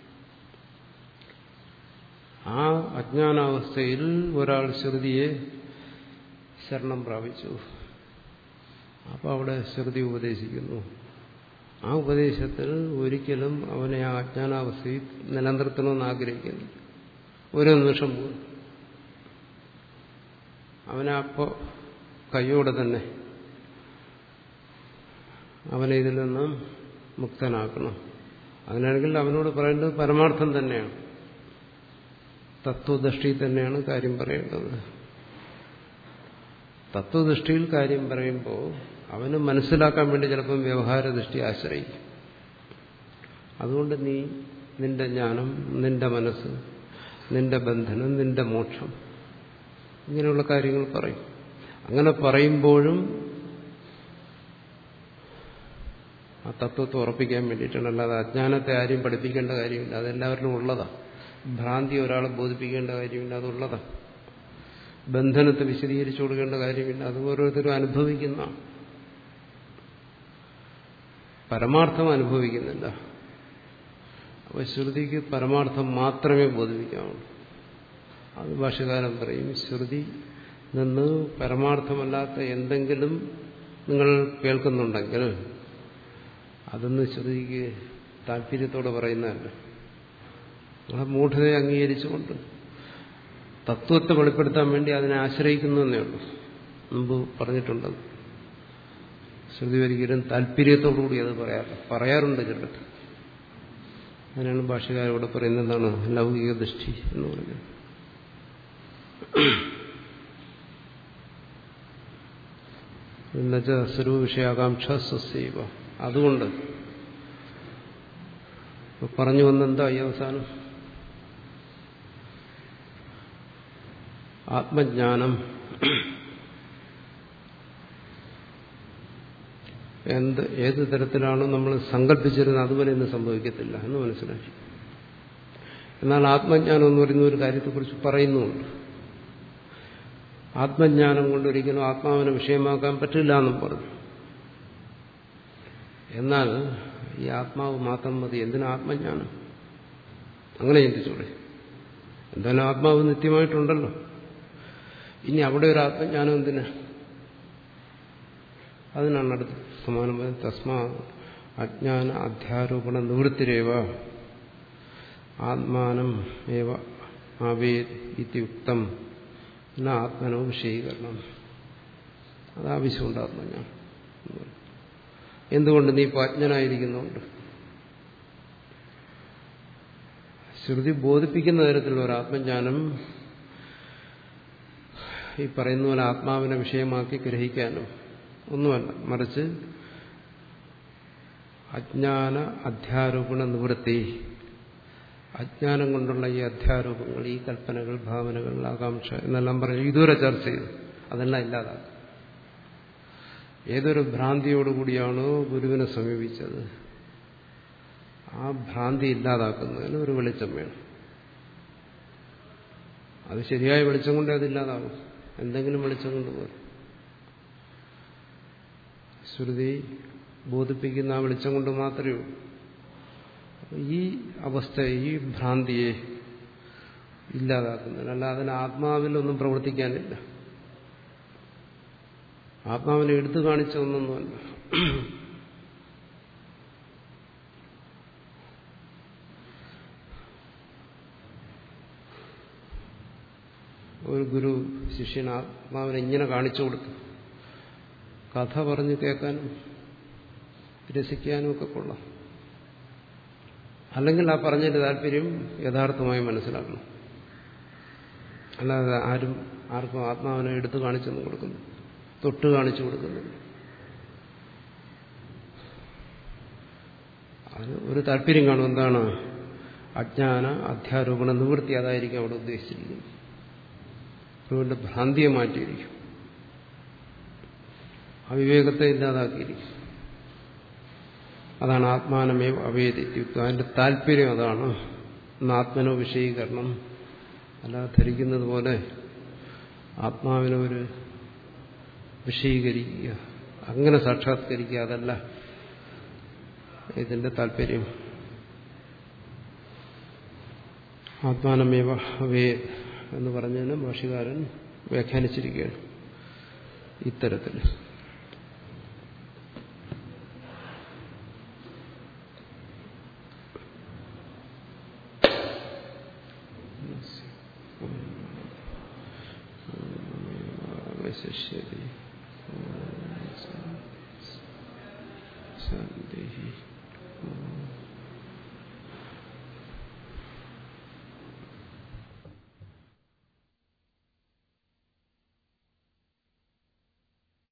ആ അജ്ഞാനാവസ്ഥയിൽ ഒരാൾ ശ്രുതിയെ ശരണം പ്രാപിച്ചു. അപ്പോൾ അവിടെ ശ്രുതി ഉപദേശിക്കുന്നു. ആ ഉപദേശത്തിൽ ഒരിക്കലും അവനെ ആ അജ്ഞാനാവസ്ഥയിൽ നിലനിർത്തണമെന്ന് ആഗ്രഹിക്കുന്നു. ഒരു നിമിഷം പോലും അവനെ അപ്പോൾ കൈയോടെ തന്നെ അവനെ ഇതിൽ നിന്നും മുക്തനാക്കണം. അങ്ങനെയാണെങ്കിൽ അവനോട് പറയേണ്ടത് പരമാർത്ഥം തന്നെയാണ്, തത്വദൃഷ്ടിയിൽ തന്നെയാണ് കാര്യം പറയേണ്ടത്. തത്വദൃഷ്ടിയിൽ കാര്യം പറയുമ്പോൾ അവന് മനസ്സിലാക്കാൻ വേണ്ടി ചിലപ്പം വ്യവഹാര ദൃഷ്ടി ആശ്രയിക്കും. അതുകൊണ്ട് നീ നിന്റെ ജ്ഞാനം, നിന്റെ മനസ്സ്, നിന്റെ ബന്ധനം, നിന്റെ മോക്ഷം, ഇങ്ങനെയുള്ള കാര്യങ്ങൾ പറയും. അങ്ങനെ പറയുമ്പോഴും ആ തത്വത്തെ ഉറപ്പിക്കാൻ വേണ്ടിയിട്ടാണ്. അല്ലാതെ അജ്ഞാനത്തെ ആരെയും പഠിപ്പിക്കേണ്ട കാര്യമില്ല, അതെല്ലാവരിലും ഉള്ളതാണ്. ഭ്രാന്തി ഒരാളെ ബോധിപ്പിക്കേണ്ട കാര്യമില്ല, അതുള്ളതാണ്. ബന്ധനത്തെ വിശദീകരിച്ചു കൊടുക്കേണ്ട കാര്യമില്ല, അത് ഓരോരുത്തരും അനുഭവിക്കുന്നതാണ്. പരമാർത്ഥം അനുഭവിക്കുന്നില്ല. അപ്പോൾ ശ്രുതിക്ക് പരമാർത്ഥം മാത്രമേ ബോധിപ്പിക്കാവുള്ളൂ. അത് ഭാഷ്യകാരൻ പറയും, ശ്രുതി നിന്ന് പരമാർത്ഥമല്ലാത്ത എന്തെങ്കിലും നിങ്ങൾ കേൾക്കുന്നുണ്ടെങ്കിൽ അതൊന്നും ശ്രുതിക്ക് താല്പര്യത്തോടെ പറയുന്നതല്ല. നിങ്ങളെ മൂഢതയെ അംഗീകരിച്ചുകൊണ്ട് തത്വത്തെ വെളിപ്പെടുത്താൻ വേണ്ടി അതിനെ ആശ്രയിക്കുന്നതേ ഉള്ളൂ. മുമ്പ് പറഞ്ഞിട്ടുണ്ടത്. ശ്രുതി ഒരിക്കലും താല്പര്യത്തോടുകൂടി അത് പറയാറ് പറയാറുണ്ട് ചിലർക്ക്. അതിനാണ് ഭാഷ്യകാരോട് പറയുന്നത് എന്താണ് ലൗകിക ദൃഷ്ടി എന്ന് പറയുന്നത്. എന്നുവെച്ചാൽ സർവ വിഷയാകാംക്ഷ സ്വസൈവ. അതുകൊണ്ട് പറഞ്ഞു വന്നെന്താ ഈ അവസാനം? ആത്മജ്ഞാനം എന്ത് ഏത് തരത്തിലാണോ നമ്മൾ സങ്കല്പിച്ചിരുന്നത് അതുപോലെ ഇന്ന് സംഭവിക്കത്തില്ല എന്ന് മനസ്സിലാക്കി. എന്നാൽ ആത്മജ്ഞാനം എന്ന് പറയുന്ന ഒരു കാര്യത്തെക്കുറിച്ച് പറയുന്നുമുണ്ട്. ആത്മജ്ഞാനം കൊണ്ടൊരിക്കലും ആത്മാവിനെ വിഷയമാക്കാൻ പറ്റില്ല എന്നും പറഞ്ഞു. എന്നാൽ ഈ ആത്മാവ് മാത്രം മതി, എന്തിനാ ആത്മജ്ഞാനം? അങ്ങനെ ചിന്തിച്ചൂടെ? എന്തായാലും ആത്മാവ് നിത്യമായിട്ടുണ്ടല്ലോ, ഇനി അവിടെ ഒരു ആത്മജ്ഞാനം എന്തിനാ? അതിനാണ് അടുത്ത് സമാനം പറയുന്നത്. തസ്മാ അജ്ഞാന അധ്യാരോപണ നിവൃത്തിരേവ ആത്മാനം ഏവ ആവേത് ഇത്യുക്തം ന ആത്മനോ വിഷയീകരണം. അതാവശ്യമുണ്ട് ആത്മജ്ഞാനം. എന്തുകൊണ്ട്? നീ ഇപ്പോൾ അജ്ഞനായിരിക്കുന്നുണ്ട്. ശ്രുതി ബോധിപ്പിക്കുന്ന തരത്തിലുള്ള ഒരു ആത്മജ്ഞാനം ഈ പറയുന്ന പോലെ ആത്മാവിനെ വിഷയമാക്കി ഗ്രഹിക്കാനും ഒന്നുമല്ല, മറിച്ച് അജ്ഞാന അധ്യാരോപണ നിവൃത്തി, അജ്ഞാനം കൊണ്ടുള്ള ഈ അധ്യാരോപങ്ങൾ, ഈ കൽപ്പനകൾ, ഭാവനകൾ, ആകാംക്ഷ എന്നെല്ലാം പറഞ്ഞു ഇതുവരെ ചർച്ച ചെയ്തു, അതെല്ലാം ഇല്ലാതാക്കും. ഏതൊരു ഭ്രാന്തിയോടുകൂടിയാണോ ഗുരുവിനെ സമീപിച്ചത്, ആ ഭ്രാന്തി ഇല്ലാതാക്കുന്നതിന് ഒരു വെളിച്ചം വേണം. അത് ശരിയായ വെളിച്ചം കൊണ്ടേ അതില്ലാതാകും. എന്തെങ്കിലും വെളിച്ചം കൊണ്ടുപോകും. ശ്രുതി ബോധിപ്പിക്കുന്ന ആ വെളിച്ചം കൊണ്ട് മാത്രമേ ഉള്ളൂ. ഈ അവസ്ഥ, ഈ ഭ്രാന്തിയെ ഇല്ലാതാക്കുന്നതിന്, അല്ല അതിന് ആത്മാവിലൊന്നും പ്രവർത്തിക്കാനില്ല. ആത്മാവിനെ എടുത്തു കാണിച്ച ഒന്നൊന്നുമല്ല. ഒരു ഗുരു ശിഷ്യന് ആത്മാവിനെ ഇങ്ങനെ കാണിച്ചു കൊടുത്തു. കഥ പറഞ്ഞു കേൾക്കാനും രസിക്കാനും ഒക്കെ കൊള്ളാം. അല്ലെങ്കിൽ ആ പറഞ്ഞതിന്റെ താല്പര്യം യഥാർത്ഥമായി മനസ്സിലാക്കണം. അല്ലാതെ ആരും ആർക്കും ആത്മാവിനെ എടുത്തു കാണിച്ചെന്ന് കൊടുക്കുന്നു, തൊട്ട് കാണിച്ചു കൊടുക്കുന്നു. അത് ഒരു താല്പര്യം കാണും. എന്താണ്? അജ്ഞാന അധ്യാരോപണ നിവൃത്തി. അതായിരിക്കും അവിടെ ഉദ്ദേശിച്ചിരിക്കുന്നത്. അതുകൊണ്ട് ഭ്രാന്തിയെ മാറ്റിയിരിക്കും, അവിവേകത്തെ ഇല്ലാതാക്കിയിരിക്കും. അതാണ് ആത്മാനമേവ അവേദിത്യുക്തം. അതിന്റെ താല്പര്യം അതാണ്. ആത്മനോ വിഷയീകരണം. അല്ലാതെ ധരിക്കുന്നത് പോലെ ആത്മാവിനെ ഒരു വിഷയീകരിക്കുക, അങ്ങനെ സാക്ഷാത്കരിക്കുക, അതല്ല ഇതിന്റെ താല്പര്യം. ആത്മാനമേവ അവേ എന്ന് പറഞ്ഞതിന് ഭാഷ്യകാരൻ വ്യാഖ്യാനിച്ചിരിക്കുകയാണ് ഇത്തരത്തിൽ. ശരി, ശാന്തി.